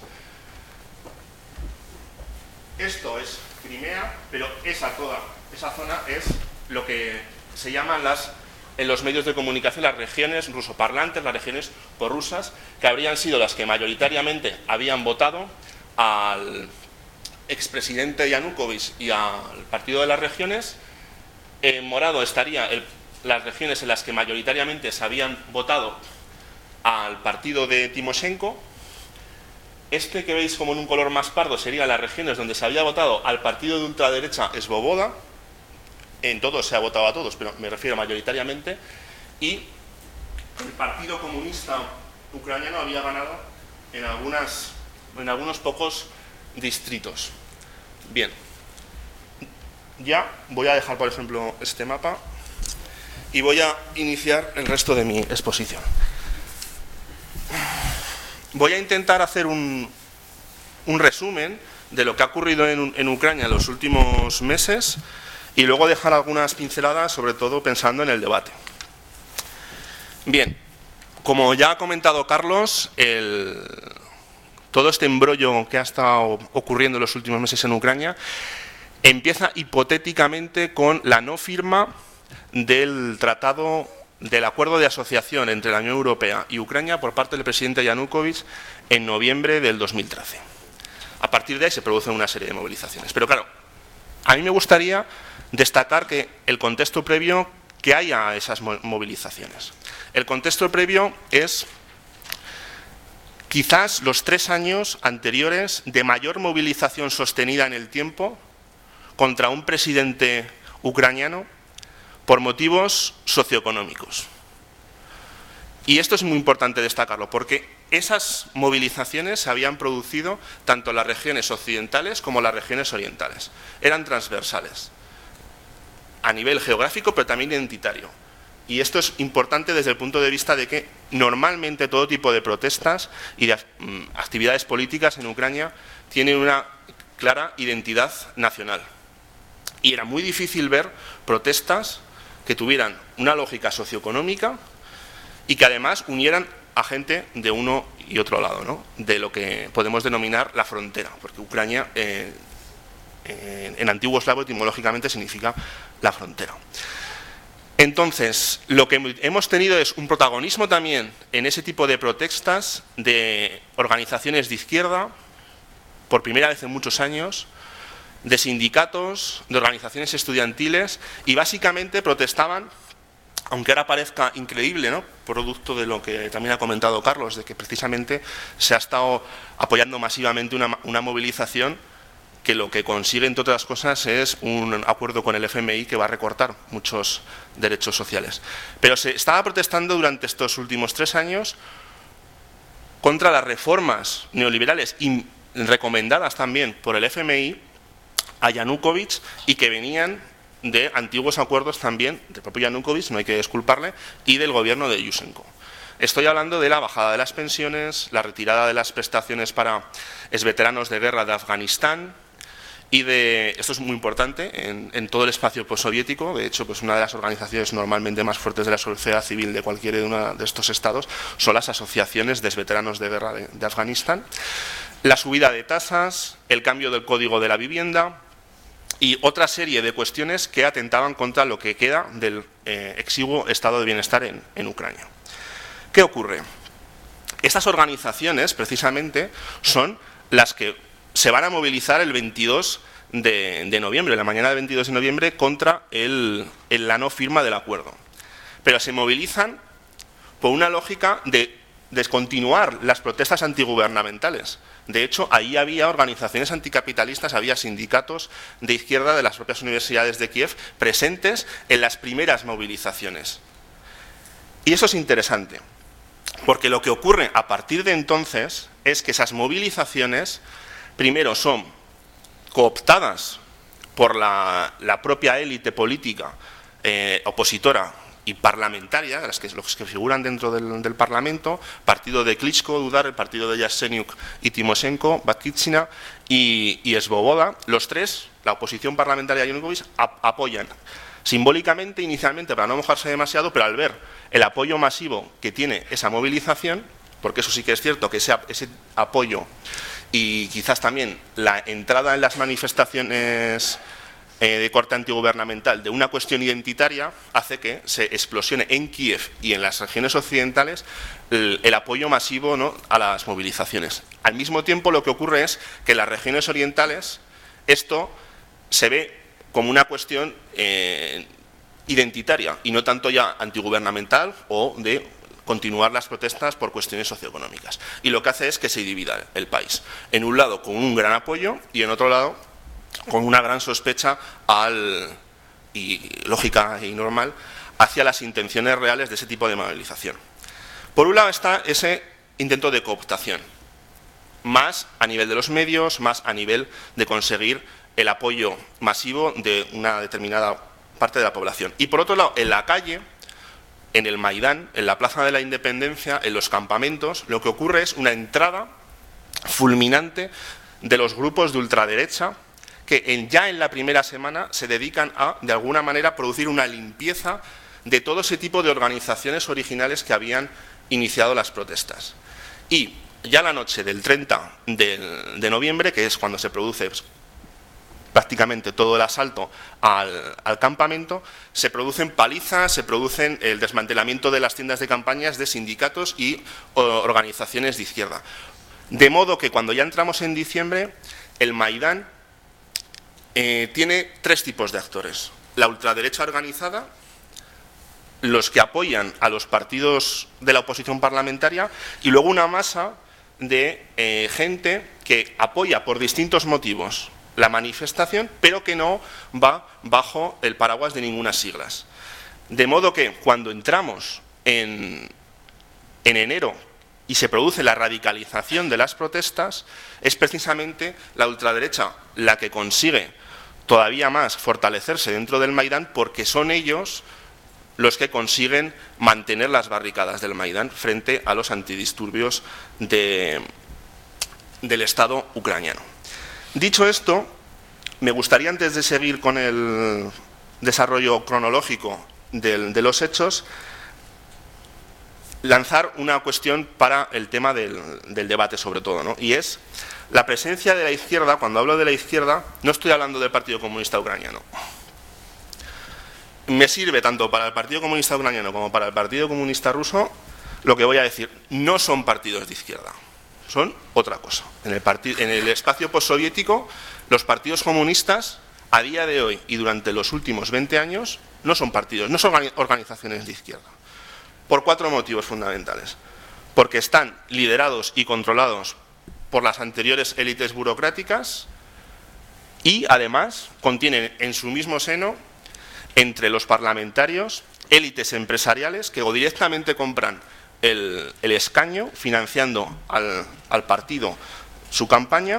Esto es Crimea, pero esa toda, esa zona es lo que se llaman las, en los medios de comunicación, las regiones rusoparlantes, las regiones prorrusas, que habrían sido las que mayoritariamente habían votado al expresidente Yanukovych y al Partido de las Regiones. En morado estaría el, las regiones en las que mayoritariamente se habían votado al partido de Timoshenko. Este que veis como en un color más pardo serían las regiones donde se había votado al partido de ultraderecha Svoboda. En todos se ha votado a todos, pero me refiero mayoritariamente. Y el Partido Comunista Ucraniano había ganado en, algunas, en algunos pocos distritos. Bien. Ya voy a dejar, por ejemplo, este mapa y voy a iniciar el resto de mi exposición. Voy a intentar hacer un, un resumen de lo que ha ocurrido en, en Ucrania en los últimos meses y luego dejar algunas pinceladas, sobre todo pensando en el debate. Bien, como ya ha comentado Carlos, el, todo este embrollo que ha estado ocurriendo en los últimos meses en Ucrania empieza hipotéticamente con la no firma del tratado, del acuerdo de asociación entre la Unión Europea y Ucrania por parte del presidente Yanukovych en noviembre del dos mil trece. A partir de ahí se producen una serie de movilizaciones. Pero claro, a mí me gustaría destacar que el contexto previo que haya a esas movilizaciones. El contexto previo es quizás los tres años anteriores de mayor movilización sostenida en el tiempo contra un presidente ucraniano por motivos socioeconómicos. Y esto es muy importante destacarlo, porque esas movilizaciones se habían producido tanto en las regiones occidentales como en las regiones orientales. Eran transversales, a nivel geográfico, pero también identitario. Y esto es importante desde el punto de vista de que normalmente todo tipo de protestas y de actividades políticas en Ucrania tienen una clara identidad nacional. Y era muy difícil ver protestas que tuvieran una lógica socioeconómica y que además unieran a gente de uno y otro lado, ¿no?, de lo que podemos denominar la frontera, porque Ucrania eh, eh, en antiguo eslavo etimológicamente significa la frontera. Entonces, lo que hemos tenido es un protagonismo también en ese tipo de protestas de organizaciones de izquierda, por primera vez en muchos años, de sindicatos, de organizaciones estudiantiles, y básicamente protestaban, aunque ahora parezca increíble, ¿no?, producto de lo que también ha comentado Carlos, de que precisamente se ha estado apoyando masivamente una, una movilización que lo que consigue, entre otras cosas, es un acuerdo con el F M I que va a recortar muchos derechos sociales. Pero se estaba protestando durante estos últimos tres años contra las reformas neoliberales y recomendadas también por el F M I a Yanukovych y que venían de antiguos acuerdos también del propio Yanukovych, no hay que disculparle, y del gobierno de Yushchenko. Estoy hablando de la bajada de las pensiones, la retirada de las prestaciones para exveteranos de guerra de Afganistán, y de, esto es muy importante, en, en todo el espacio postsoviético. De hecho, pues una de las organizaciones normalmente más fuertes de la sociedad civil de cualquiera de, una de estos estados son las asociaciones de veteranos de guerra de, de Afganistán. La subida de tasas, el cambio del código de la vivienda y otra serie de cuestiones que atentaban contra lo que queda del eh, exiguo estado de bienestar en, en Ucrania. ¿Qué ocurre? Estas organizaciones, precisamente, son las que se van a movilizar el veintidós de noviembre, la mañana del veintidós de noviembre, contra el, el, la no firma del acuerdo. Pero se movilizan por una lógica de descontinuar las protestas antigubernamentales. De hecho, ahí había organizaciones anticapitalistas, había sindicatos de izquierda de las propias universidades de Kiev presentes en las primeras movilizaciones. Y eso es interesante, porque lo que ocurre a partir de entonces es que esas movilizaciones primero son cooptadas por la, la propia élite política eh, opositora y parlamentaria, las que, los que figuran dentro del, del Parlamento, partido de Klitschko, Dudar, el partido de Yatsenyuk y Timoshenko, Batkytsina y, y Svoboda. Los tres, la oposición parlamentaria de Yanukovych, ap apoyan simbólicamente, inicialmente, para no mojarse demasiado, pero al ver el apoyo masivo que tiene esa movilización, porque eso sí que es cierto, que ese, ese apoyo y quizás también la entrada en las manifestaciones eh, de corte antigubernamental de una cuestión identitaria hace que se explosione en Kiev y en las regiones occidentales el, el apoyo masivo, ¿no?, a las movilizaciones. Al mismo tiempo, lo que ocurre es que en las regiones orientales esto se ve como una cuestión eh, identitaria y no tanto ya antigubernamental o de continuar las protestas por cuestiones socioeconómicas. Y lo que hace es que se divida el país. En un lado con un gran apoyo y en otro lado con una gran sospecha al, y lógica y normal hacia las intenciones reales de ese tipo de movilización. Por un lado está ese intento de cooptación, más a nivel de los medios, más a nivel de conseguir el apoyo masivo de una determinada parte de la población. Y por otro lado, en la calle, en el Maidán, en la Plaza de la Independencia, en los campamentos, lo que ocurre es una entrada fulminante de los grupos de ultraderecha que en, ya en la primera semana se dedican a, de alguna manera, producir una limpieza de todo ese tipo de organizaciones originales que habían iniciado las protestas. Y ya la noche del treinta de noviembre, que es cuando se produce prácticamente todo el asalto al, al campamento, se producen palizas, se producen el desmantelamiento de las tiendas de campañas de sindicatos y o, organizaciones de izquierda. De modo que cuando ya entramos en diciembre, el Maidán eh, tiene tres tipos de actores. La ultraderecha organizada, los que apoyan a los partidos de la oposición parlamentaria y luego una masa de eh, gente que apoya por distintos motivos la manifestación, pero que no va bajo el paraguas de ninguna siglas. De modo que cuando entramos en, en enero y se produce la radicalización de las protestas, es precisamente la ultraderecha la que consigue todavía más fortalecerse dentro del Maidán, porque son ellos los que consiguen mantener las barricadas del Maidán frente a los antidisturbios de, del Estado ucraniano. Dicho esto, me gustaría, antes de seguir con el desarrollo cronológico del, de los hechos, lanzar una cuestión para el tema del, del debate sobre todo, ¿no? Y es la presencia de la izquierda. Cuando hablo de la izquierda, no estoy hablando del Partido Comunista Ucraniano. me sirve tanto para el Partido Comunista Ucraniano como para el Partido Comunista Ruso lo que voy a decir. No son partidos de izquierda, son otra cosa. En el, en el espacio postsoviético, los partidos comunistas, a día de hoy y durante los últimos veinte años, no son partidos, no son organizaciones de izquierda. Por cuatro motivos fundamentales. Porque están liderados y controlados por las anteriores élites burocráticas y, además, contienen en su mismo seno, entre los parlamentarios, élites empresariales que o directamente compran el, el escaño, financiando al, al partido su campaña,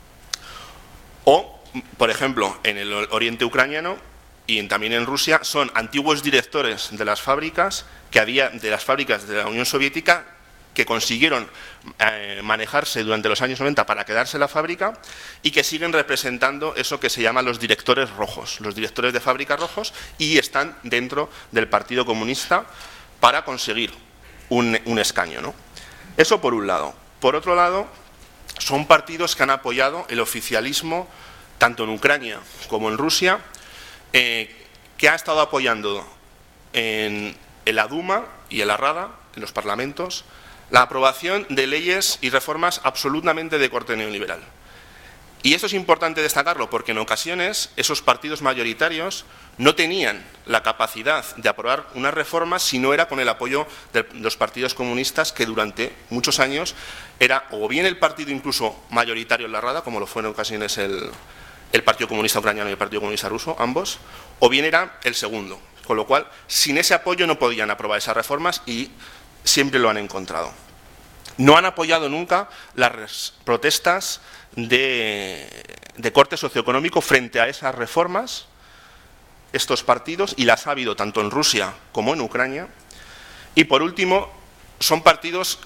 o, por ejemplo, en el oriente ucraniano y en, también en Rusia, son antiguos directores de las fábricas, que había, de las fábricas de la Unión Soviética, que consiguieron eh, manejarse durante los años noventa para quedarse en la fábrica y que siguen representando eso que se llama los directores rojos, los directores de fábricas rojos, y están dentro del Partido Comunista para conseguir un, un escaño, ¿no? Eso por un lado. Por otro lado, son partidos que han apoyado el oficialismo tanto en Ucrania como en Rusia, eh, que ha estado apoyando en, en la Duma y en la Rada, en los parlamentos, la aprobación de leyes y reformas absolutamente de corte neoliberal. Y esto es importante destacarlo porque en ocasiones esos partidos mayoritarios no tenían la capacidad de aprobar unas reformas si no era con el apoyo de los partidos comunistas, que durante muchos años era o bien el partido incluso mayoritario en la Rada, como lo fue en ocasiones el, el Partido Comunista Ucraniano y el Partido Comunista Ruso, ambos, o bien era el segundo. Con lo cual, sin ese apoyo no podían aprobar esas reformas y siempre lo han encontrado. No han apoyado nunca las protestas de, de corte socioeconómico frente a esas reformas, estos partidos, y las ha habido tanto en Rusia como en Ucrania. Y por último, son partidos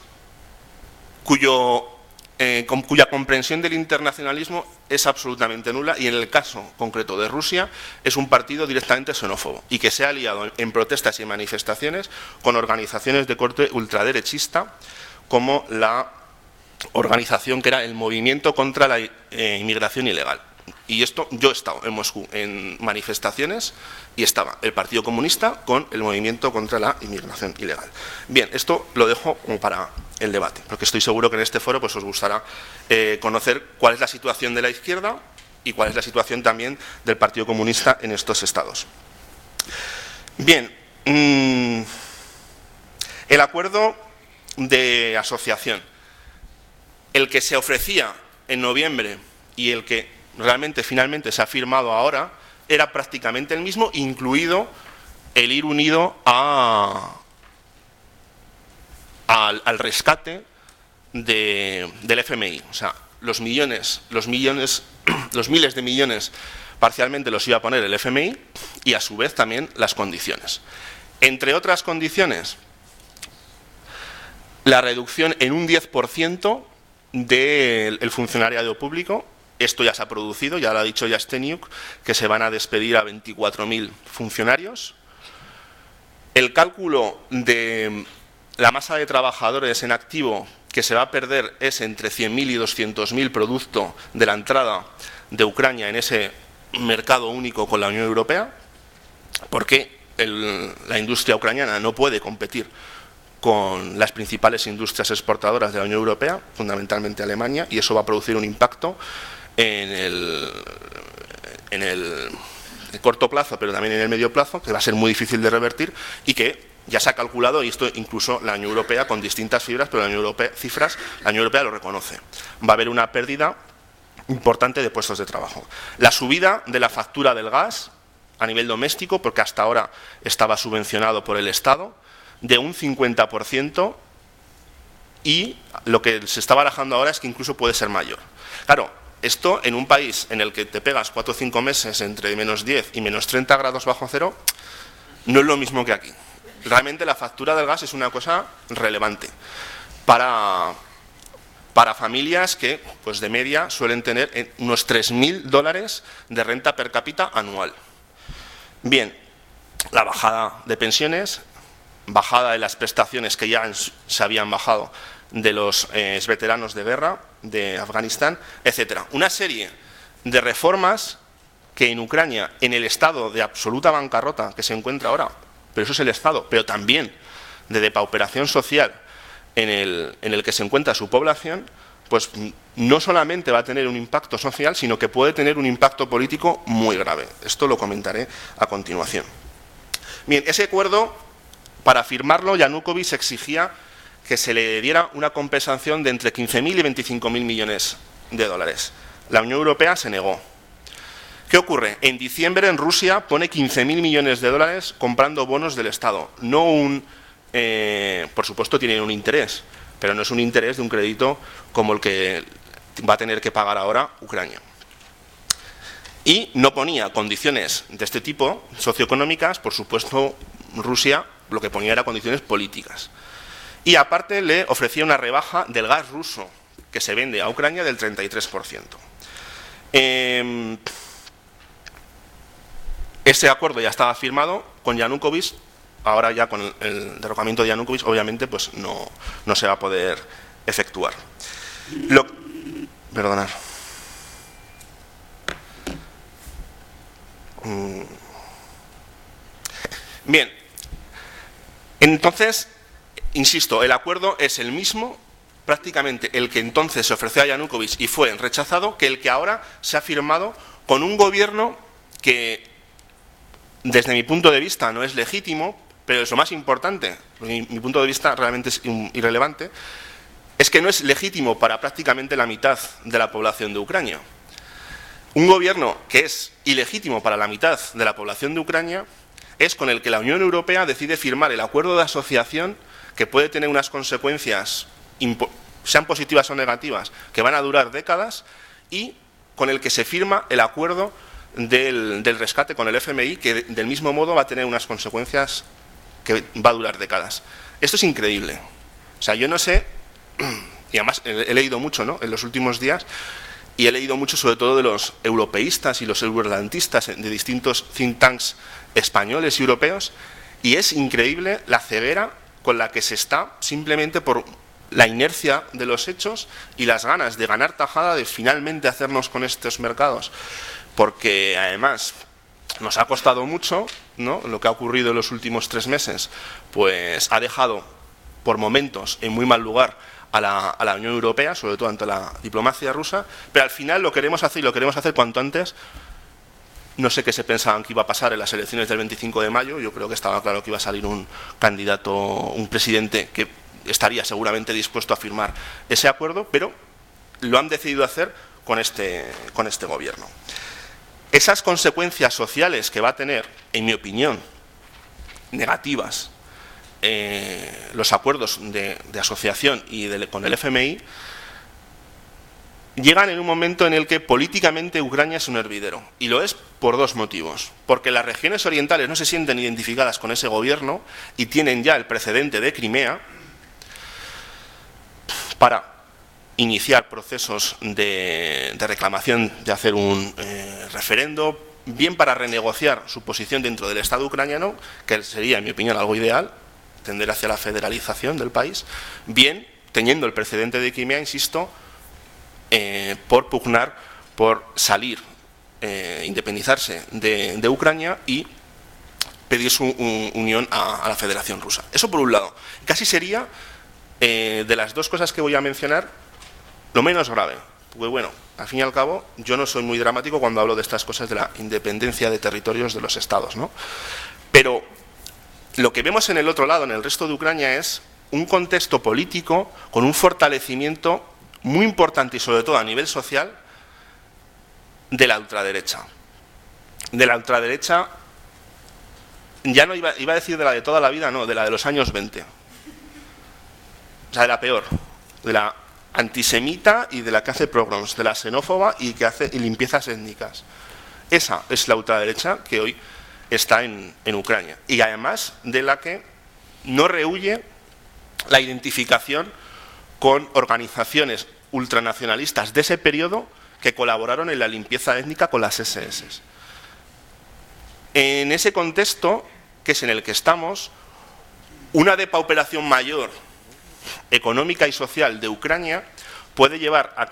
cuyo, eh, con, cuya comprensión del internacionalismo es absolutamente nula, y en el caso concreto de Rusia es un partido directamente xenófobo y que se ha aliado en, en protestas y manifestaciones con organizaciones de corte ultraderechista, como la organización que era el Movimiento contra la eh, Inmigración Ilegal. Y esto, yo he estado en Moscú en manifestaciones y estaba el Partido Comunista con el Movimiento contra la Inmigración Ilegal. Bien, esto lo dejo como para el debate, porque estoy seguro que en este foro pues, os gustará eh, conocer cuál es la situación de la izquierda y cuál es la situación también del Partido Comunista en estos estados. Bien, mmm, el acuerdo de asociación, el que se ofrecía en noviembre y el que realmente finalmente se ha firmado ahora, era prácticamente el mismo, incluido el ir unido a, a, al rescate de, del F M I. O sea, los millones, los millones, los miles de millones parcialmente los iba a poner el F M I, y a su vez también las condiciones. Entre otras condiciones, la reducción en un diez por ciento del funcionariado público. Esto ya se ha producido, ya lo ha dicho Yasteniuk, que se van a despedir a veinticuatro mil funcionarios. El cálculo de la masa de trabajadores en activo que se va a perder es entre cien mil y doscientos mil producto de la entrada de Ucrania en ese mercado único con la Unión Europea, porque el, la industria ucraniana no puede competir con las principales industrias exportadoras de la Unión Europea, fundamentalmente Alemania, y eso va a producir un impacto en el, en el corto plazo, pero también en el medio plazo, que va a ser muy difícil de revertir y que ya se ha calculado, y esto incluso la Unión Europea con distintas fibras, pero la Unión Europea, cifras, la Unión Europea lo reconoce. Va a haber una pérdida importante de puestos de trabajo. La subida de la factura del gas a nivel doméstico, porque hasta ahora estaba subvencionado por el Estado, de un cincuenta por ciento, y lo que se está barajando ahora es que incluso puede ser mayor. Claro, esto en un país en el que te pegas cuatro o cinco meses entre menos diez y menos treinta grados bajo cero, no es lo mismo que aquí. Realmente la factura del gas es una cosa relevante para, para familias que, pues de media, suelen tener unos tres mil dólares de renta per cápita anual. Bien, la bajada de pensiones, bajada de las prestaciones que ya se habían bajado de los eh, veteranos de guerra de Afganistán, etcétera. Una serie de reformas que en Ucrania, en el estado de absoluta bancarrota que se encuentra ahora, pero eso es el estado, pero también de depauperación social en el, en el que se encuentra su población, pues no solamente va a tener un impacto social, sino que puede tener un impacto político muy grave. Esto lo comentaré a continuación. Bien, ese acuerdo, para firmarlo, Yanukovych exigía que se le diera una compensación de entre quince mil y veinticinco mil millones de dólares. La Unión Europea se negó. ¿Qué ocurre? En diciembre en Rusia pone quince mil millones de dólares comprando bonos del Estado. No un, eh, por supuesto tienen un interés, pero no es un interés de un crédito como el que va a tener que pagar ahora Ucrania. Y no ponía condiciones de este tipo, socioeconómicas, por supuesto Rusia lo que ponía era condiciones políticas. Y aparte le ofrecía una rebaja del gas ruso que se vende a Ucrania del treinta y tres por ciento. Eh, Ese acuerdo ya estaba firmado con Yanukovych, ahora ya con el, el derrocamiento de Yanukovych obviamente pues no, no se va a poder efectuar. Lo, perdonad. Bien, entonces, insisto, el acuerdo es el mismo, prácticamente el que entonces se ofreció a Yanukovych y fue rechazado, que el que ahora se ha firmado con un gobierno que, desde mi punto de vista, no es legítimo, pero es lo más importante, mi, mi punto de vista realmente es irrelevante, es que no es legítimo para prácticamente la mitad de la población de Ucrania. Un gobierno que es ilegítimo para la mitad de la población de Ucrania es con el que la Unión Europea decide firmar el acuerdo de asociación, que puede tener unas consecuencias, sean positivas o negativas, que van a durar décadas, y con el que se firma el acuerdo del, del rescate con el F M I, que del mismo modo va a tener unas consecuencias que va a durar décadas. Esto es increíble. O sea, yo no sé, y además he, he leído mucho, ¿no?, en los últimos días, y he leído mucho sobre todo de los europeístas y los euroatlantistas de distintos think tanks españoles y europeos, y es increíble la ceguera con la que se está, simplemente por la inercia de los hechos y las ganas de ganar tajada, de finalmente hacernos con estos mercados, porque además nos ha costado mucho, ¿no?, lo que ha ocurrido en los últimos tres meses, pues ha dejado por momentos en muy mal lugar a la, a la Unión Europea, sobre todo ante la diplomacia rusa, pero al final lo queremos hacer y lo queremos hacer cuanto antes. No sé qué se pensaban que iba a pasar en las elecciones del veinticinco de mayo, yo creo que estaba claro que iba a salir un candidato, un presidente que estaría seguramente dispuesto a firmar ese acuerdo, pero lo han decidido hacer con este, con este gobierno. Esas consecuencias sociales que va a tener, en mi opinión, negativas, eh, los acuerdos de, de asociación y de, con el F M I, llegan en un momento en el que políticamente Ucrania es un hervidero, y lo es por dos motivos. Porque las regiones orientales no se sienten identificadas con ese gobierno y tienen ya el precedente de Crimea para iniciar procesos de, de reclamación, de hacer un eh, referendo, bien para renegociar su posición dentro del Estado ucraniano, que sería, en mi opinión, algo ideal, tender hacia la federalización del país, bien, teniendo el precedente de Crimea, insisto, Eh, por pugnar, por salir, eh, independizarse de, de Ucrania y pedir su un, unión a, a la Federación Rusa. Eso por un lado. Casi sería, eh, de las dos cosas que voy a mencionar, lo menos grave. Porque bueno, al fin y al cabo, yo no soy muy dramático cuando hablo de estas cosas de la independencia de territorios de los estados, ¿no? Pero lo que vemos en el otro lado, en el resto de Ucrania, es un contexto político con un fortalecimiento muy importante y sobre todo a nivel social de la ultraderecha. De la ultraderecha, ya no iba, iba a decir de la de toda la vida, no, de la de los años veinte. O sea, de la peor, de la antisemita y de la que hace pogroms, de la xenófoba y que hace limpiezas étnicas. Esa es la ultraderecha que hoy está en, en Ucrania, y además de la que no rehúye la identificación con organizaciones ultranacionalistas de ese periodo que colaboraron en la limpieza étnica con las ese ese. En ese contexto, que es en el que estamos, una depauperación mayor económica y social de Ucrania puede llevar a que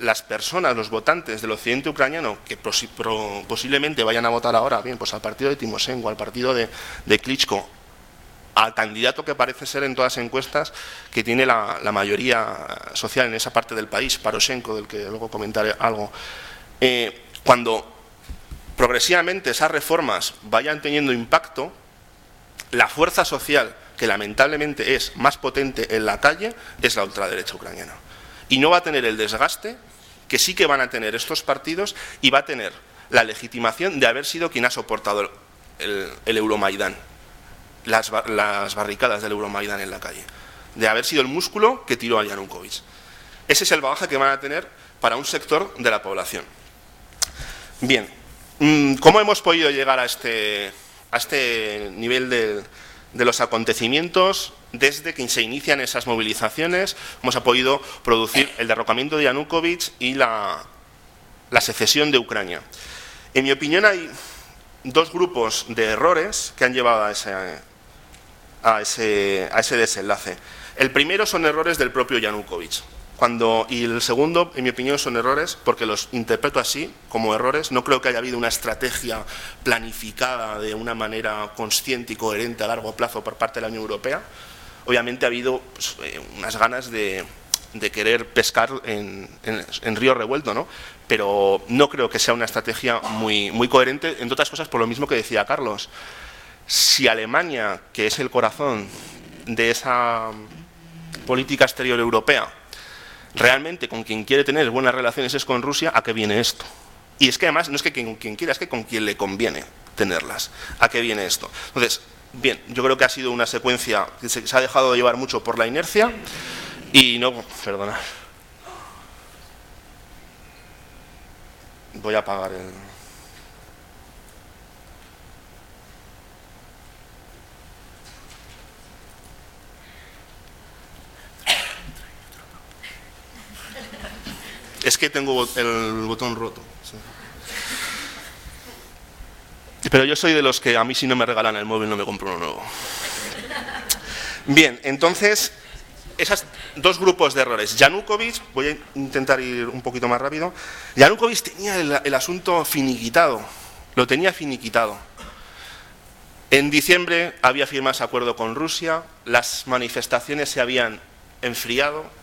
las personas, los votantes del occidente ucraniano, que posi pro posiblemente vayan a votar ahora, bien, pues al partido de Timoshenko, al partido de, de Klitschko, al candidato que parece ser en todas las encuestas que tiene la, la mayoría social en esa parte del país, Poroshenko, del que luego comentaré algo, eh, cuando progresivamente esas reformas vayan teniendo impacto, la fuerza social que lamentablemente es más potente en la calle es la ultraderecha ucraniana. Y no va a tener el desgaste que sí que van a tener estos partidos y va a tener la legitimación de haber sido quien ha soportado el, el, el Euromaidán, las, las barricadas del Euromaidán en la calle, de haber sido el músculo que tiró a Yanukovych. Ese es el bagaje que van a tener para un sector de la población. Bien, ¿cómo hemos podido llegar a este, a este nivel de, de los acontecimientos? Desde que se inician esas movilizaciones, hemos podido producir el derrocamiento de Yanukovych y la, la secesión de Ucrania. En mi opinión, hay dos grupos de errores que han llevado a ese, a ese, a ese desenlace. El primero son errores del propio Yanukovych. Cuando, y el segundo, en mi opinión, son errores, porque los interpreto así, como errores. No creo que haya habido una estrategia planificada de una manera consciente y coherente a largo plazo por parte de la Unión Europea. Obviamente ha habido pues, eh, unas ganas de, de querer pescar en, en, en río revuelto, ¿no? Pero no creo que sea una estrategia muy, muy coherente, entre otras cosas por lo mismo que decía Carlos. Si Alemania, que es el corazón de esa política exterior europea, realmente con quien quiere tener buenas relaciones es con Rusia, ¿a qué viene esto? Y es que además no es que con quien quiera, es que con quien le conviene tenerlas. ¿A qué viene esto? Entonces, bien, yo creo que ha sido una secuencia que se, se ha dejado de llevar mucho por la inercia y no... Perdonad. Voy a apagar el... Es que tengo el botón roto. Sí. Pero yo soy de los que a mí si no me regalan el móvil no me compro uno nuevo. Bien, entonces, esos dos grupos de errores. Yanukovych, voy a intentar ir un poquito más rápido. Yanukovych tenía el, el asunto finiquitado, lo tenía finiquitado. En diciembre había firmado ese acuerdo con Rusia, las manifestaciones se habían enfriado,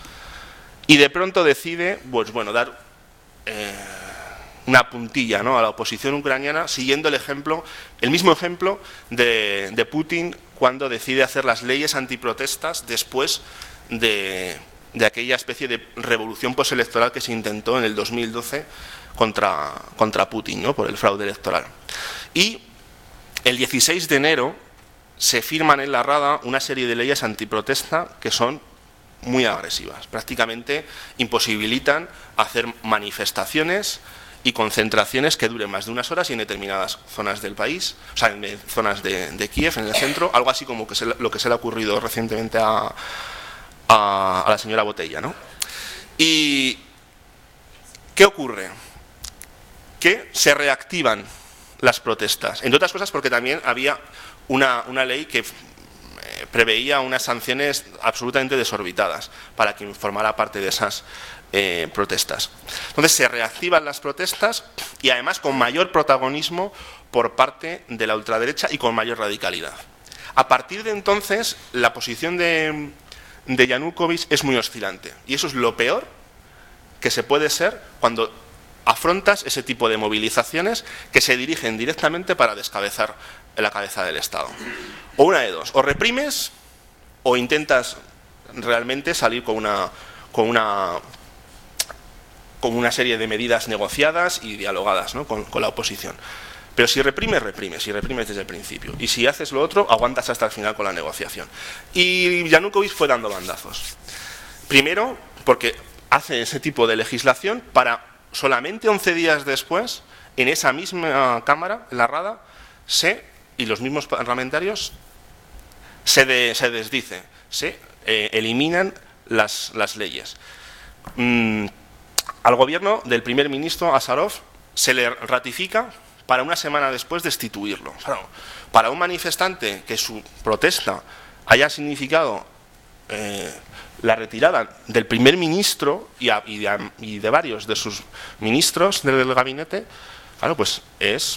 y de pronto decide, pues bueno, dar eh, una puntilla, ¿no?, a la oposición ucraniana, siguiendo el ejemplo, el mismo ejemplo de, de Putin cuando decide hacer las leyes antiprotestas después de, de aquella especie de revolución postelectoral que se intentó en el dos mil doce contra, contra Putin, ¿no?, por el fraude electoral. Y el dieciséis de enero se firman en la Rada una serie de leyes antiprotesta que son muy agresivas, prácticamente imposibilitan hacer manifestaciones y concentraciones que duren más de unas horas y en determinadas zonas del país, o sea, en zonas de, de Kiev, en el centro, algo así como que se, lo que se le ha ocurrido recientemente a, a, a la señora Botella, ¿no? ¿Y qué ocurre? Que se reactivan las protestas, entre otras cosas porque también había una, una ley que preveía unas sanciones absolutamente desorbitadas para quien formara parte de esas eh, protestas. Entonces se reactivan las protestas y además con mayor protagonismo por parte de la ultraderecha y con mayor radicalidad. A partir de entonces la posición de, de Yanukovych es muy oscilante y eso es lo peor que se puede ser cuando afrontas ese tipo de movilizaciones que se dirigen directamente para descabezar la cabeza del Estado. O una de dos, o reprimes o intentas realmente salir con una, con una, con una serie de medidas negociadas y dialogadas, ¿no?, con, con la oposición. Pero si reprimes, reprimes, y reprimes desde el principio. Y si haces lo otro, aguantas hasta el final con la negociación. Y Yanukovych fue dando bandazos. Primero, porque hace ese tipo de legislación para solamente once días después, en esa misma Cámara, en la Rada, se, y los mismos parlamentarios, se, de, se desdice, se eh, eliminan las, las leyes. Mm, al gobierno del primer ministro Azarov se le ratifica para una semana después destituirlo. Claro, para un manifestante que su protesta haya significado eh, la retirada del primer ministro y, a, y, de, y de varios de sus ministros del gabinete, claro, pues es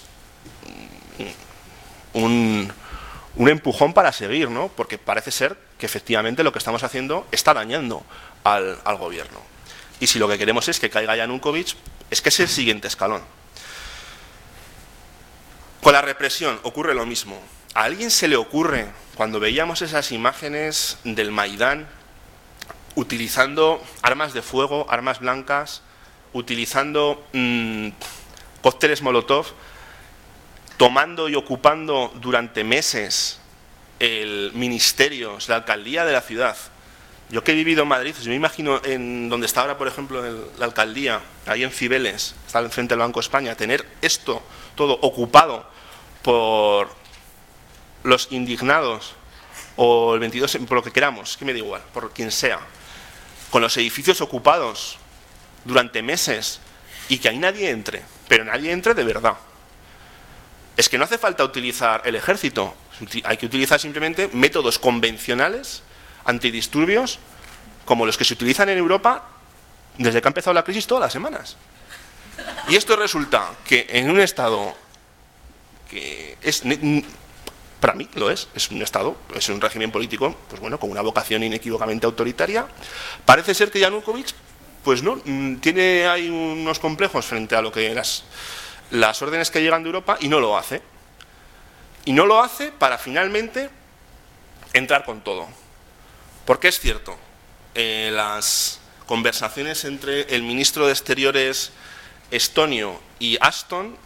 un, un empujón para seguir, ¿no? Porque parece ser que efectivamente lo que estamos haciendo está dañando al, al gobierno. Y si lo que queremos es que caiga Yanukovych, es que es el siguiente escalón. Con la represión ocurre lo mismo. ¿A alguien se le ocurre, cuando veíamos esas imágenes del Maidán, utilizando armas de fuego, armas blancas, utilizando mmm, cócteles Molotov, tomando y ocupando durante meses el ministerio, la alcaldía de la ciudad? Yo que he vivido en Madrid, yo me imagino en donde está ahora, por ejemplo, en la alcaldía, ahí en Cibeles, está enfrente del Banco de España, tener esto todo ocupado por los indignados o el veintidós, por lo que queramos, que me da igual, por quien sea, con los edificios ocupados durante meses y que ahí nadie entre, pero nadie entre de verdad. Es que no hace falta utilizar el ejército, hay que utilizar simplemente métodos convencionales, antidisturbios, como los que se utilizan en Europa desde que ha empezado la crisis todas las semanas. Y esto resulta que en un estado que es, para mí lo es, es un estado, es un régimen político, pues bueno, con una vocación inequívocamente autoritaria, parece ser que Yanukovych, pues no, tiene hay unos complejos frente a lo que las, las órdenes que llegan de Europa y no lo hace. Y no lo hace para finalmente entrar con todo. Porque es cierto, eh, las conversaciones entre el ministro de Exteriores estonio y Ashton,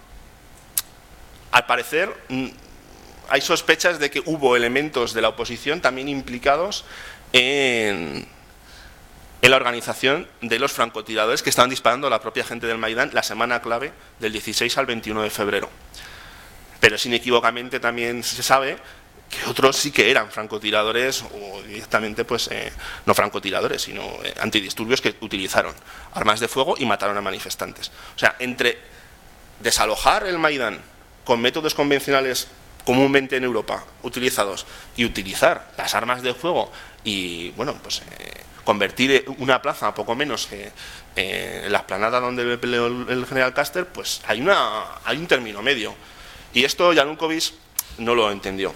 al parecer hay sospechas de que hubo elementos de la oposición también implicados en, en la organización de los francotiradores que estaban disparando a la propia gente del Maidán la semana clave del dieciséis al veintiuno de febrero. Pero sin inequívocamente también se sabe que otros sí que eran francotiradores o directamente, pues, eh, no francotiradores, sino eh, antidisturbios que utilizaron armas de fuego y mataron a manifestantes. O sea, entre desalojar el Maidán con métodos convencionales comúnmente en Europa utilizados y utilizar las armas de fuego y, bueno, pues eh, convertir una plaza poco menos que eh, la explanada donde peleó el general Custer, pues hay, una, hay un término medio. Y esto Yanukovych no lo entendió.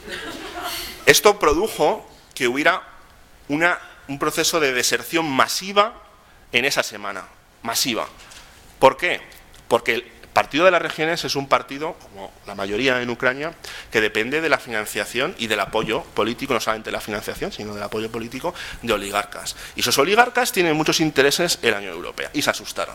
Esto produjo que hubiera una, un proceso de deserción masiva en esa semana. Masiva. ¿Por qué? Porque el Partido de las Regiones es un partido, como la mayoría en Ucrania, que depende de la financiación y del apoyo político, no solamente de la financiación, sino del apoyo político de oligarcas. Y esos oligarcas tienen muchos intereses en la Unión Europea y se asustaron.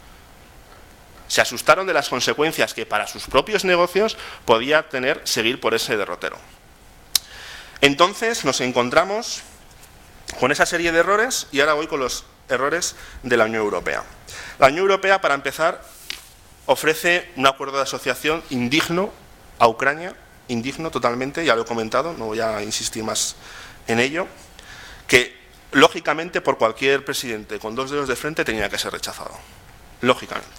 Se asustaron de las consecuencias que para sus propios negocios podía tener seguir por ese derrotero. Entonces nos encontramos con esa serie de errores y ahora voy con los errores de la Unión Europea. La Unión Europea, para empezar, ofrece un acuerdo de asociación indigno a Ucrania, indigno totalmente, ya lo he comentado, no voy a insistir más en ello, que lógicamente por cualquier presidente con dos dedos de frente tenía que ser rechazado, lógicamente.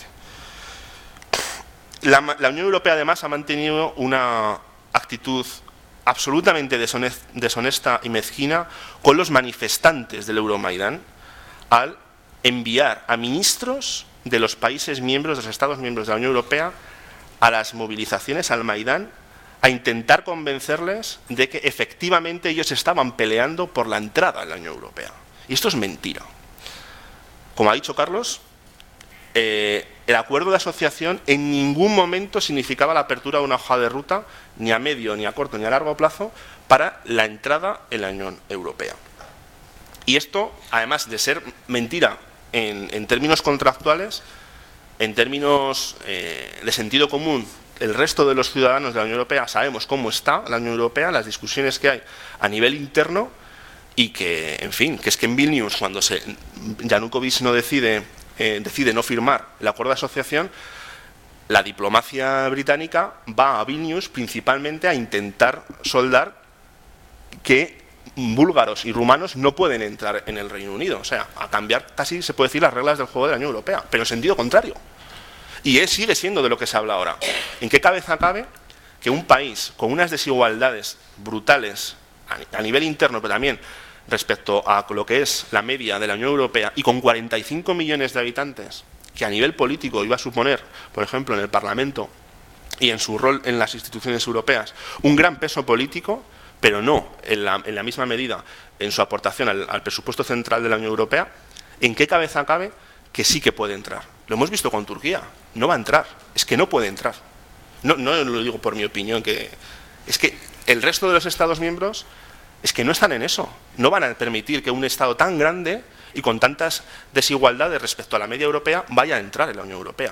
La, la Unión Europea además ha mantenido una actitud absolutamente deshonesta y mezquina con los manifestantes del Euromaidán al enviar a ministros de los países miembros, de los Estados miembros de la Unión Europea, a las movilizaciones al Maidán, a intentar convencerles de que efectivamente ellos estaban peleando por la entrada en la Unión Europea. Y esto es mentira. Como ha dicho Carlos, eh, el acuerdo de asociación en ningún momento significaba la apertura de una hoja de ruta, ni a medio, ni a corto, ni a largo plazo, para la entrada en la Unión Europea. Y esto, además de ser mentira en, en términos contractuales, en términos eh, de sentido común, el resto de los ciudadanos de la Unión Europea sabemos cómo está la Unión Europea, las discusiones que hay a nivel interno y que, en fin, que es que en Vilnius, cuando se, Yanukovych no decide, eh, decide no firmar el acuerdo de asociación, la diplomacia británica va a Vilnius principalmente a intentar soldar que búlgaros y rumanos no pueden entrar en el Reino Unido, o sea, a cambiar casi se puede decir las reglas del juego de la Unión Europea, pero en sentido contrario. Y es, sigue siendo de lo que se habla ahora. ¿En qué cabeza cabe que un país con unas desigualdades brutales a, a nivel interno, pero también respecto a lo que es la media de la Unión Europea y con cuarenta y cinco millones de habitantes, que a nivel político iba a suponer, por ejemplo, en el Parlamento y en su rol en las instituciones europeas, un gran peso político, pero no en la, en la misma medida en su aportación al, al presupuesto central de la Unión Europea, ¿en qué cabeza cabe que sí que puede entrar? Lo hemos visto con Turquía, no va a entrar, es que no puede entrar. No, no lo digo por mi opinión, que es que el resto de los Estados miembros es que no están en eso, no van a permitir que un Estado tan grande y con tantas desigualdades respecto a la media europea vaya a entrar en la Unión Europea.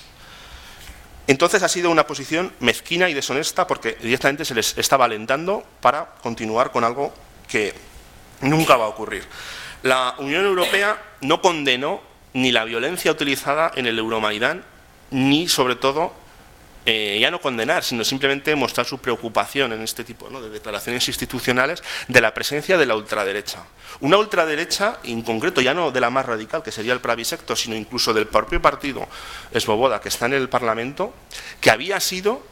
Entonces ha sido una posición mezquina y deshonesta porque directamente se les estaba alentando para continuar con algo que nunca va a ocurrir. La Unión Europea no condenó ni la violencia utilizada en el Euromaidán, ni sobre todo, eh, ya no condenar, sino simplemente mostrar su preocupación en este tipo, ¿no?, de declaraciones institucionales de la presencia de la ultraderecha. Una ultraderecha, en concreto ya no de la más radical, que sería el Pravisecto, sino incluso del propio partido Svoboda, que está en el Parlamento, que había sido,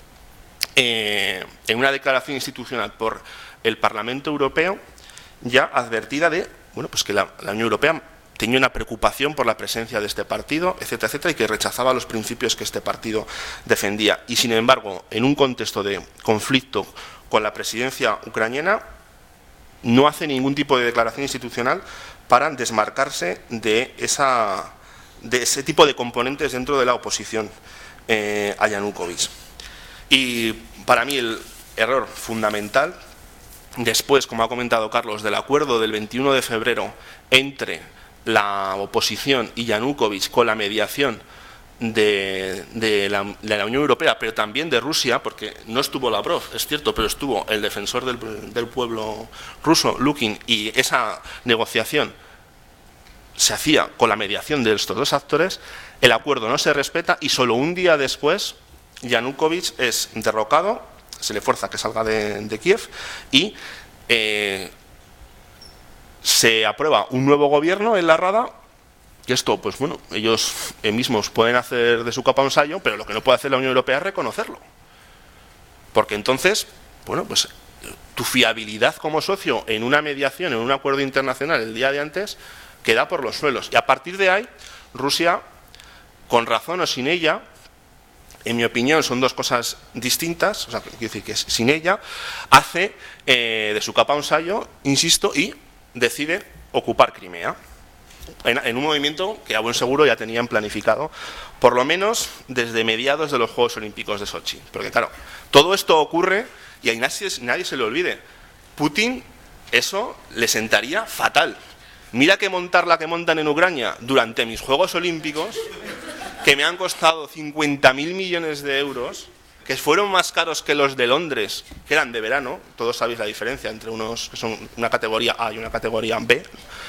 eh, en una declaración institucional por el Parlamento Europeo, ya advertida de, bueno, pues que la, la Unión Europea tenía una preocupación por la presencia de este partido, etcétera, etcétera, y que rechazaba los principios que este partido defendía. Y, sin embargo, en un contexto de conflicto con la presidencia ucraniana, no hace ningún tipo de declaración institucional para desmarcarse de, esa, de ese tipo de componentes dentro de la oposición eh, a Yanukovych. Y para mí el error fundamental, después, como ha comentado Carlos, del acuerdo del veintiuno de febrero entre la oposición y Yanukovych con la mediación de, de, la, de la Unión Europea, pero también de Rusia, porque no estuvo Lavrov, es cierto, pero estuvo el defensor del, del pueblo ruso, Lukin, y esa negociación se hacía con la mediación de estos dos actores. El acuerdo no se respeta y solo un día después Yanukovych es derrocado, se le fuerza que salga de, de Kiev y eh, se aprueba un nuevo gobierno en la Rada, y esto, pues bueno, ellos mismos pueden hacer de su capa un sayo, pero lo que no puede hacer la Unión Europea es reconocerlo. Porque entonces, bueno, pues tu fiabilidad como socio en una mediación, en un acuerdo internacional el día de antes, queda por los suelos. Y a partir de ahí, Rusia, con razón o sin ella, en mi opinión son dos cosas distintas, o sea, quiero decir que sin ella, hace eh, de su capa un sayo, insisto, y decide ocupar Crimea, en, en un movimiento que a buen seguro ya tenían planificado, por lo menos desde mediados de los Juegos Olímpicos de Sochi. Porque claro, todo esto ocurre y a nadie, nadie se le olvide, Putin eso le sentaría fatal. Mira que montar la que montan en Ucrania durante mis Juegos Olímpicos, que me han costado cincuenta mil millones de euros, que fueron más caros que los de Londres, que eran de verano, todos sabéis la diferencia entre unos que son una categoría A y una categoría B.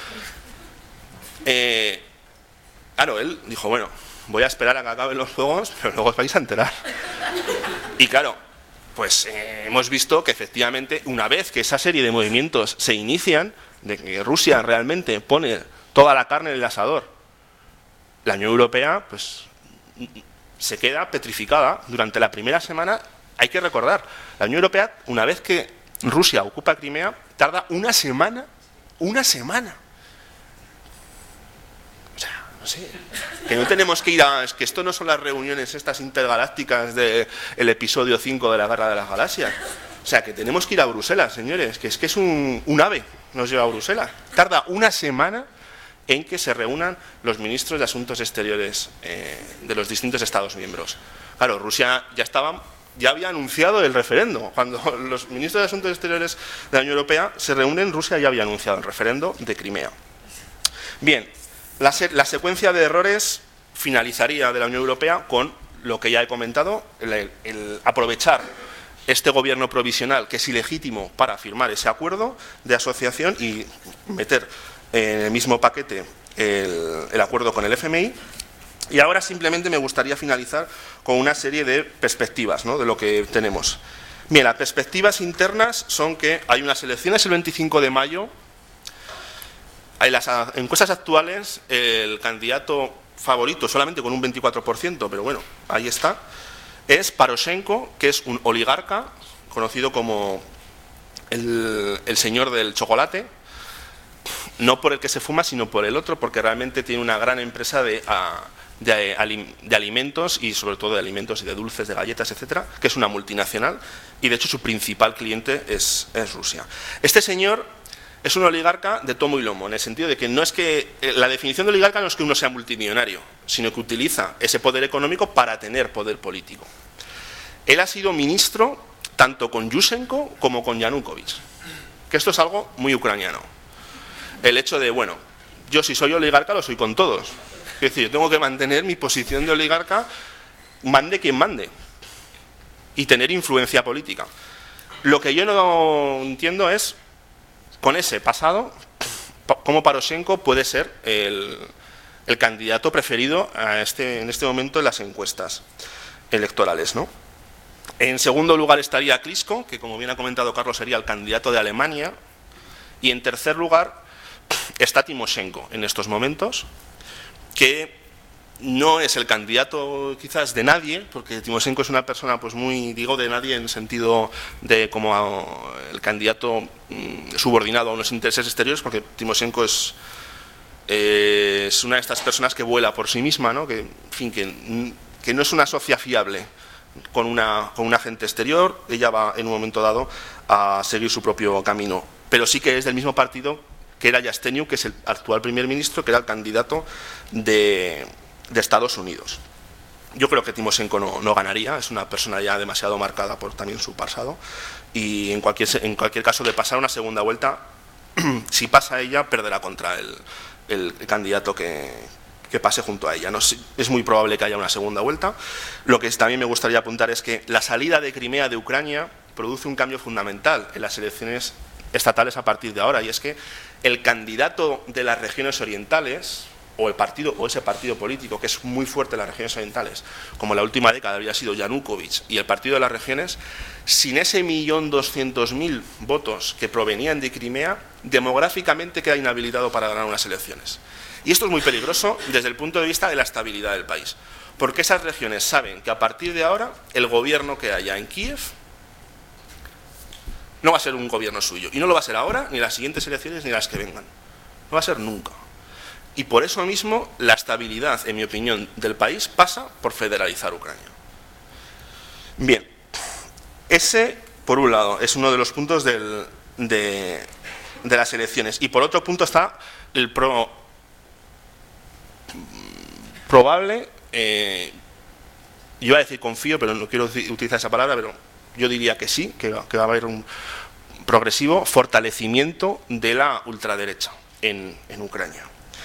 Eh, claro, él dijo, bueno, voy a esperar a que acaben los juegos, pero luego os vais a enterar. Y claro, pues eh, hemos visto que efectivamente, una vez que esa serie de movimientos se inician, de que Rusia realmente pone toda la carne en el asador, la Unión Europea, pues se queda petrificada durante la primera semana. Hay que recordar, la Unión Europea, una vez que Rusia ocupa Crimea, tarda una semana, una semana. O sea, no sé, que no tenemos que ir a... Es que esto no son las reuniones estas intergalácticas del episodio cinco de la Guerra de las Galaxias. O sea, que tenemos que ir a Bruselas, señores, que es que es un, un ave, nos lleva a Bruselas. Tarda una semana en que se reúnan los ministros de Asuntos Exteriores eh, de los distintos Estados miembros. Claro, Rusia ya estaba, ya había anunciado el referendo. Cuando los ministros de Asuntos Exteriores de la Unión Europea se reúnen, Rusia ya había anunciado el referendo de Crimea. Bien, la, se la secuencia de errores finalizaría de la Unión Europea con lo que ya he comentado, el, el aprovechar este gobierno provisional, que es ilegítimo, para firmar ese acuerdo de asociación y meter en el mismo paquete el, el acuerdo con el F M I. Y ahora simplemente me gustaría finalizar con una serie de perspectivas, ¿no?, de lo que tenemos. Bien, las perspectivas internas son que hay unas elecciones el veinticinco de mayo. En las encuestas actuales, el candidato favorito, solamente con un veinticuatro por ciento, pero bueno, ahí está, es Poroshenko, que es un oligarca, conocido como el, el señor del chocolate, no por el que se fuma, sino por el otro, porque realmente tiene una gran empresa de, a, de, de alimentos y sobre todo de alimentos y de dulces, de galletas, etcétera, que es una multinacional y de hecho su principal cliente es, es Rusia. Este señor es un oligarca de tomo y lomo, en el sentido de que no es que la definición de oligarca no es que uno sea multimillonario, sino que utiliza ese poder económico para tener poder político. Él ha sido ministro tanto con Yushchenko como con Yanukovych, que esto es algo muy ucraniano. El hecho de, bueno, yo si soy oligarca lo soy con todos. Es decir, yo tengo que mantener mi posición de oligarca, mande quien mande, y tener influencia política. Lo que yo no entiendo es, con ese pasado, cómo Poroshenko puede ser el, el candidato preferido a este, en este momento en las encuestas electorales, ¿no? En segundo lugar estaría Klitschko, que como bien ha comentado Carlos sería el candidato de Alemania, y en tercer lugar está Timoshenko en estos momentos, que no es el candidato quizás de nadie, porque Timoshenko es una persona pues muy, digo de nadie en el sentido de como el candidato mmm, subordinado a unos intereses exteriores, porque Timoshenko es, eh, es una de estas personas que vuela por sí misma, ¿no? que, en fin, que, que no es una socia fiable con, una, con un agente exterior. Ella va en un momento dado a seguir su propio camino, pero sí que es del mismo partido que era Yasteniuk, que es el actual primer ministro, que era el candidato de, de Estados Unidos. Yo creo que Timoshenko no, no ganaría, es una persona ya demasiado marcada por también su pasado, y en cualquier, en cualquier caso de pasar una segunda vuelta, si pasa ella, perderá contra el, el, el candidato que, que pase junto a ella. No, es muy probable que haya una segunda vuelta. Lo que también me gustaría apuntar es que la salida de Crimea de Ucrania produce un cambio fundamental en las elecciones estatales a partir de ahora, y es que el candidato de las regiones orientales, o el partido o ese partido político que es muy fuerte en las regiones orientales, como la última década había sido Yanukovych, y el partido de las regiones, sin ese millón doscientos mil votos que provenían de Crimea, demográficamente queda inhabilitado para ganar unas elecciones. Y esto es muy peligroso desde el punto de vista de la estabilidad del país, porque esas regiones saben que a partir de ahora el gobierno que haya en Kiev no va a ser un gobierno suyo, y no lo va a ser ahora, ni las siguientes elecciones, ni las que vengan. No va a ser nunca. Y por eso mismo la estabilidad, en mi opinión, del país pasa por federalizar Ucrania. Bien, ese, por un lado, es uno de los puntos del, de, de las elecciones. Y por otro punto está el pro, probable, eh, yo iba a decir confío, pero no quiero utilizar esa palabra, pero yo diría que sí, que, que va a haber un progresivo fortalecimiento de la ultraderecha en, en Ucrania.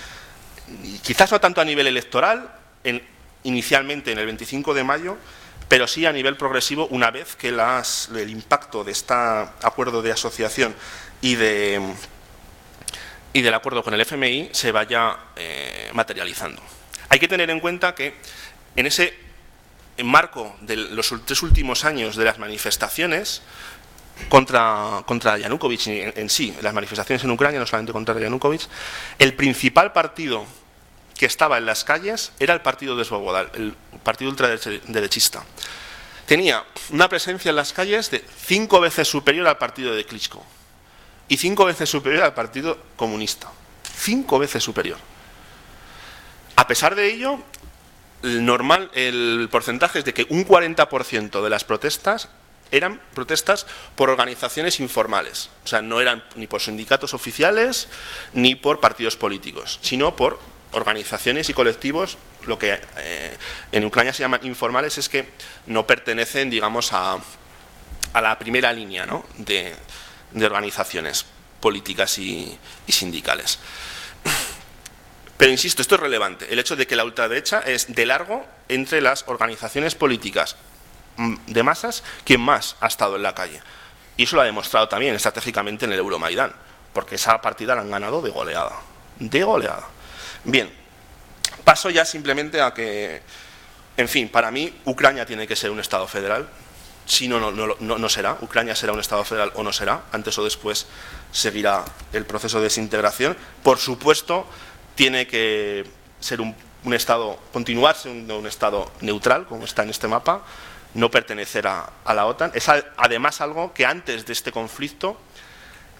Y quizás no tanto a nivel electoral, en, inicialmente en el veinticinco de mayo, pero sí a nivel progresivo una vez que las, el impacto de este acuerdo de asociación y, de, y del acuerdo con el F M I se vaya eh, materializando. Hay que tener en cuenta que en ese en marco de los tres últimos años de las manifestaciones contra, contra Yanukovych en, en sí, las manifestaciones en Ucrania, no solamente contra Yanukovych, el principal partido que estaba en las calles era el partido de Svoboda, el partido ultraderechista. Tenía una presencia en las calles de cinco veces superior al partido de Klitschko y cinco veces superior al partido comunista. Cinco veces superior. A pesar de ello, el normal, el porcentaje es de que un cuarenta por ciento de las protestas eran protestas por organizaciones informales, o sea, no eran ni por sindicatos oficiales ni por partidos políticos, sino por organizaciones y colectivos, lo que eh, en Ucrania se llaman informales, es que no pertenecen, digamos, a, a la primera línea, ¿no?, de, de organizaciones políticas y, y sindicales. Pero insisto, esto es relevante, el hecho de que la ultraderecha es de largo entre las organizaciones políticas de masas quien más ha estado en la calle. Y eso lo ha demostrado también estratégicamente en el Euromaidán, porque esa partida la han ganado de goleada. De goleada. Bien, paso ya simplemente a que, en fin, para mí Ucrania tiene que ser un Estado federal. Si no, no, no, no, no será. Ucrania será un Estado federal o no será. Antes o después seguirá el proceso de desintegración. Por supuesto, tiene que ser un, un Estado, continuar siendo un Estado neutral, como está en este mapa, no pertenecer a, a la OTAN. Es además algo que antes de este conflicto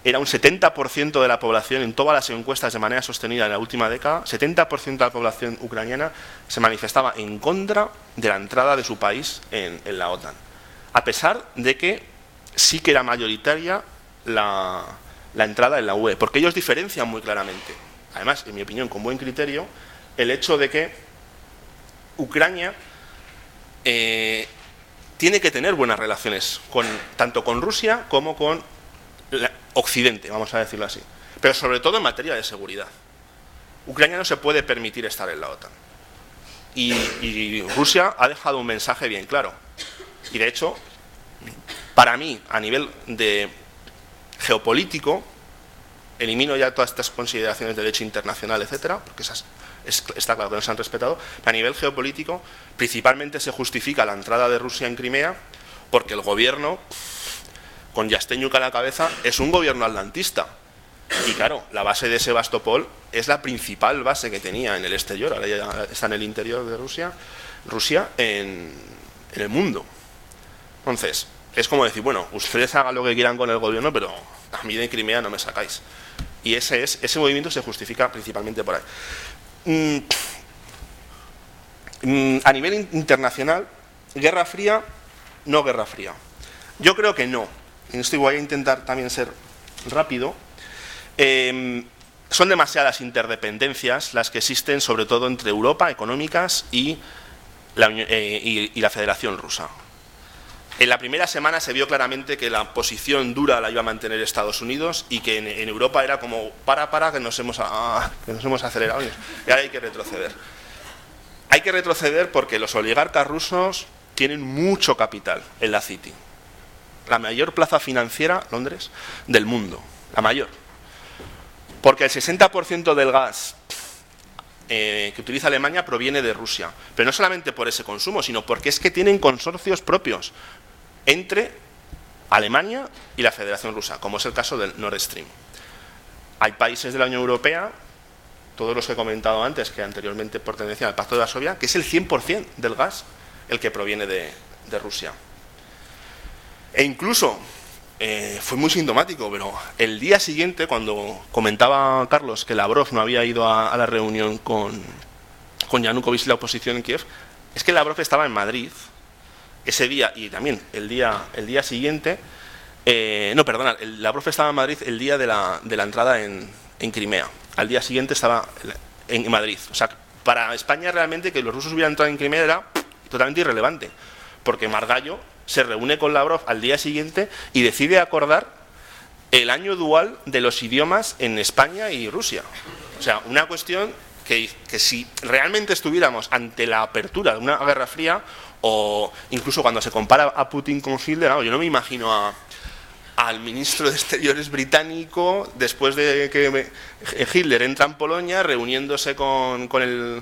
era un setenta por ciento de la población, en todas las encuestas de manera sostenida en la última década, setenta por ciento de la población ucraniana se manifestaba en contra de la entrada de su país en, en la OTAN, a pesar de que sí que era mayoritaria la, la entrada en la U E, porque ellos diferencian muy claramente, además, en mi opinión, con buen criterio, el hecho de que Ucrania eh, tiene que tener buenas relaciones con, tanto con Rusia como con la, Occidente, vamos a decirlo así, pero sobre todo en materia de seguridad. Ucrania no se puede permitir estar en la OTAN y, y Rusia ha dejado un mensaje bien claro, y de hecho, para mí, a nivel de geopolítico, elimino ya todas estas consideraciones de derecho internacional, etcétera, porque esas es, está claro que no se han respetado. A nivel geopolítico, principalmente se justifica la entrada de Rusia en Crimea porque el gobierno, con Yastrenyuk a la cabeza, es un gobierno atlantista. Y claro, la base de Sebastopol es la principal base que tenía en el exterior, ahora ya está en el interior de Rusia, Rusia en, en el mundo. Entonces, es como decir, bueno, ustedes hagan lo que quieran con el gobierno, pero a mí de Crimea no me sacáis. Y ese, es, ese movimiento se justifica principalmente por ahí. Mm, mm, a nivel internacional, Guerra Fría, no Guerra Fría. Yo creo que no. En esto voy a intentar también ser rápido. Eh, son demasiadas interdependencias las que existen, sobre todo entre Europa, económicas, y la, eh, y, y la Federación Rusa. En la primera semana se vio claramente que la posición dura la iba a mantener Estados Unidos y que en, en Europa era como para, para, que nos hemos, ah, que nos hemos acelerado y ahora hay que retroceder. Hay que retroceder porque los oligarcas rusos tienen mucho capital en la City. La mayor plaza financiera, Londres, del mundo. La mayor. Porque el sesenta por ciento del gas eh, que utiliza Alemania proviene de Rusia. Pero no solamente por ese consumo, sino porque es que tienen consorcios propios entre Alemania y la Federación Rusa, como es el caso del Nord Stream. Hay países de la Unión Europea, todos los que he comentado antes, que anteriormente pertenecían al Pacto de Varsovia, que es el cien por ciento del gas el que proviene de, de Rusia. E incluso, eh, fue muy sintomático, pero el día siguiente, cuando comentaba Carlos que Lavrov no había ido a, a la reunión con, con Yanukovych y la oposición en Kiev, es que Lavrov estaba en Madrid ese día y también el día, el día siguiente, eh, no, perdona, el, Lavrov estaba en Madrid el día de la, de la entrada en, en Crimea. Al día siguiente estaba en Madrid. O sea, para España realmente que los rusos hubieran entrado en Crimea era totalmente irrelevante, porque Margallo se reúne con Lavrov al día siguiente y decide acordar el año dual de los idiomas en España y Rusia. O sea, una cuestión que, que si realmente estuviéramos ante la apertura de una guerra fría, o incluso cuando se compara a Putin con Hitler, no, yo no me imagino a, al ministro de Exteriores británico, después de que Hitler entra en Polonia, reuniéndose con, con el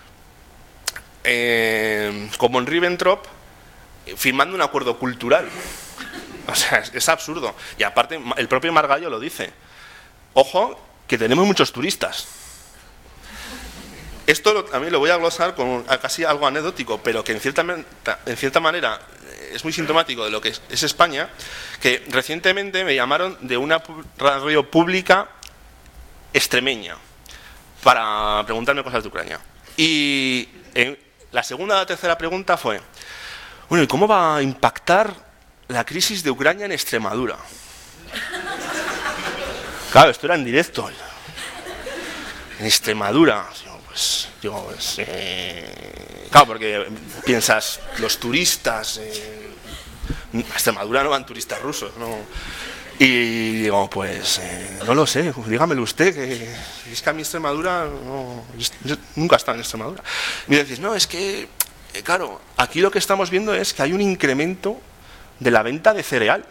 eh, con von Ribbentrop, firmando un acuerdo cultural. O sea, es, es absurdo. Y aparte, el propio Margallo lo dice. Ojo, que tenemos muchos turistas. Esto lo, a mí lo voy a glosar con casi algo anecdótico, pero que en cierta, en cierta manera es muy sintomático de lo que es, es España, que recientemente me llamaron de una radio pública extremeña para preguntarme cosas de Ucrania. Y en la segunda o la tercera pregunta fue: bueno, ¿y cómo va a impactar la crisis de Ucrania en Extremadura? Claro, esto era en directo. En Extremadura. Pues, digo, pues, eh, claro, porque piensas, los turistas, eh, a Extremadura no van turistas rusos, ¿no? Y digo, pues, eh, no lo sé, dígamelo usted, que es que a mi Extremadura, no, yo nunca he estado en Extremadura. Y me decís, no, es que, eh, claro, aquí lo que estamos viendo es que hay un incremento de la venta de cereal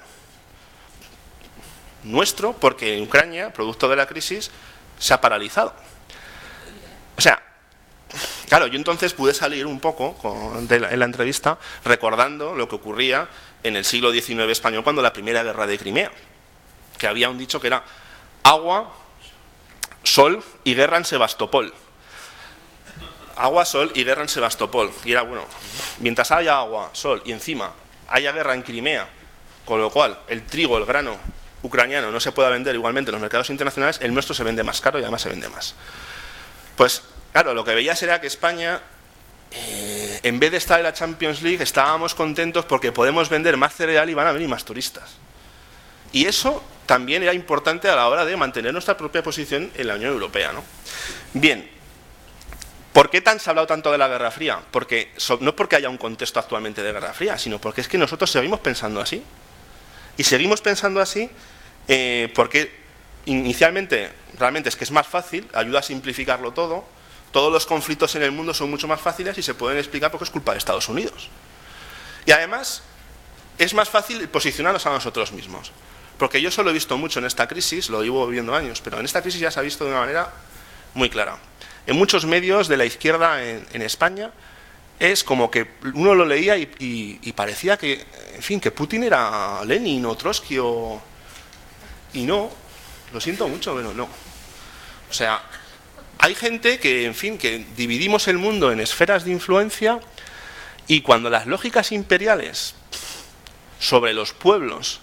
nuestro, porque en Ucrania, producto de la crisis, se ha paralizado. O sea, claro, yo entonces pude salir un poco con, de la, en la entrevista recordando lo que ocurría en el siglo diecinueve español cuando la primera guerra de Crimea, que había un dicho que era agua, sol y guerra en Sebastopol. Agua, sol y guerra en Sebastopol. Y era, bueno, mientras haya agua, sol y encima haya guerra en Crimea, con lo cual el trigo, el grano ucraniano no se pueda vender igualmente en los mercados internacionales, el nuestro se vende más caro y además se vende más. Pues claro, lo que veías era que España, eh, en vez de estar en la Champions League, estábamos contentos porque podemos vender más cereal y van a venir más turistas. Y eso también era importante a la hora de mantener nuestra propia posición en la Unión Europea, ¿no? Bien, ¿por qué tan se ha hablado tanto de la Guerra Fría? Porque, no porque haya un contexto actualmente de Guerra Fría, sino porque es que nosotros seguimos pensando así. Y seguimos pensando así eh, porque inicialmente realmente es que es más fácil, ayuda a simplificarlo todo. Todos los conflictos en el mundo son mucho más fáciles y se pueden explicar porque es culpa de Estados Unidos. Y además es más fácil posicionarnos a nosotros mismos. Porque yo eso lo he visto mucho en esta crisis, lo llevo viviendo años, pero en esta crisis ya se ha visto de una manera muy clara. En muchos medios de la izquierda en, en España es como que uno lo leía y, y, y parecía que, en fin, que Putin era Lenin o Trotsky o... Y no, lo siento mucho, pero no. O sea, hay gente que, en fin, que dividimos el mundo en esferas de influencia y cuando las lógicas imperiales sobre los pueblos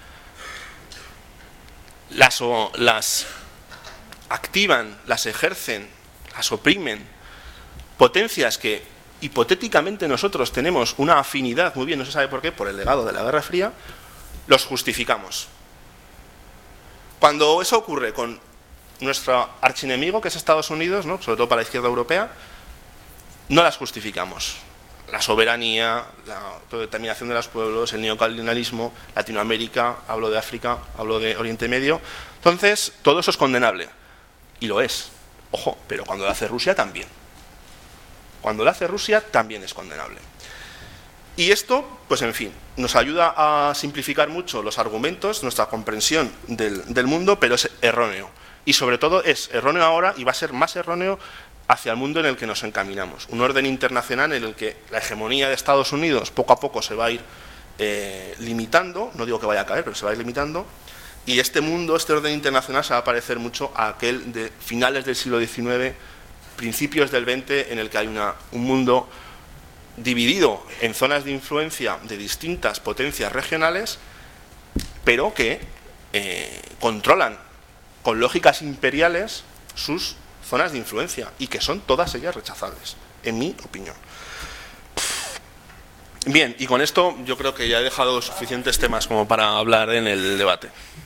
las, o, las activan, las ejercen, las oprimen, potencias que hipotéticamente nosotros tenemos una afinidad, muy bien, no se sabe por qué, por el legado de la Guerra Fría, los justificamos. Cuando eso ocurre con nuestro archienemigo, que es Estados Unidos, ¿no?, sobre todo para la izquierda europea, no las justificamos. La soberanía, la autodeterminación de los pueblos, el neocolonialismo, Latinoamérica, hablo de África, hablo de Oriente Medio. Entonces, todo eso es condenable. Y lo es. Ojo, pero cuando lo hace Rusia también. Cuando lo hace Rusia también es condenable. Y esto, pues en fin, nos ayuda a simplificar mucho los argumentos, nuestra comprensión del, del mundo, pero es erróneo. Y sobre todo es erróneo ahora y va a ser más erróneo hacia el mundo en el que nos encaminamos. Un orden internacional en el que la hegemonía de Estados Unidos poco a poco se va a ir eh, limitando, no digo que vaya a caer, pero se va a ir limitando, y este mundo, este orden internacional se va a parecer mucho a aquel de finales del siglo diecinueve, principios del veinte, en el que hay una, un mundo dividido en zonas de influencia de distintas potencias regionales, pero que eh, controlan con lógicas imperiales sus zonas de influencia y que son todas ellas rechazables, en mi opinión. Bien, y con esto yo creo que ya he dejado suficientes temas como para hablar en el debate.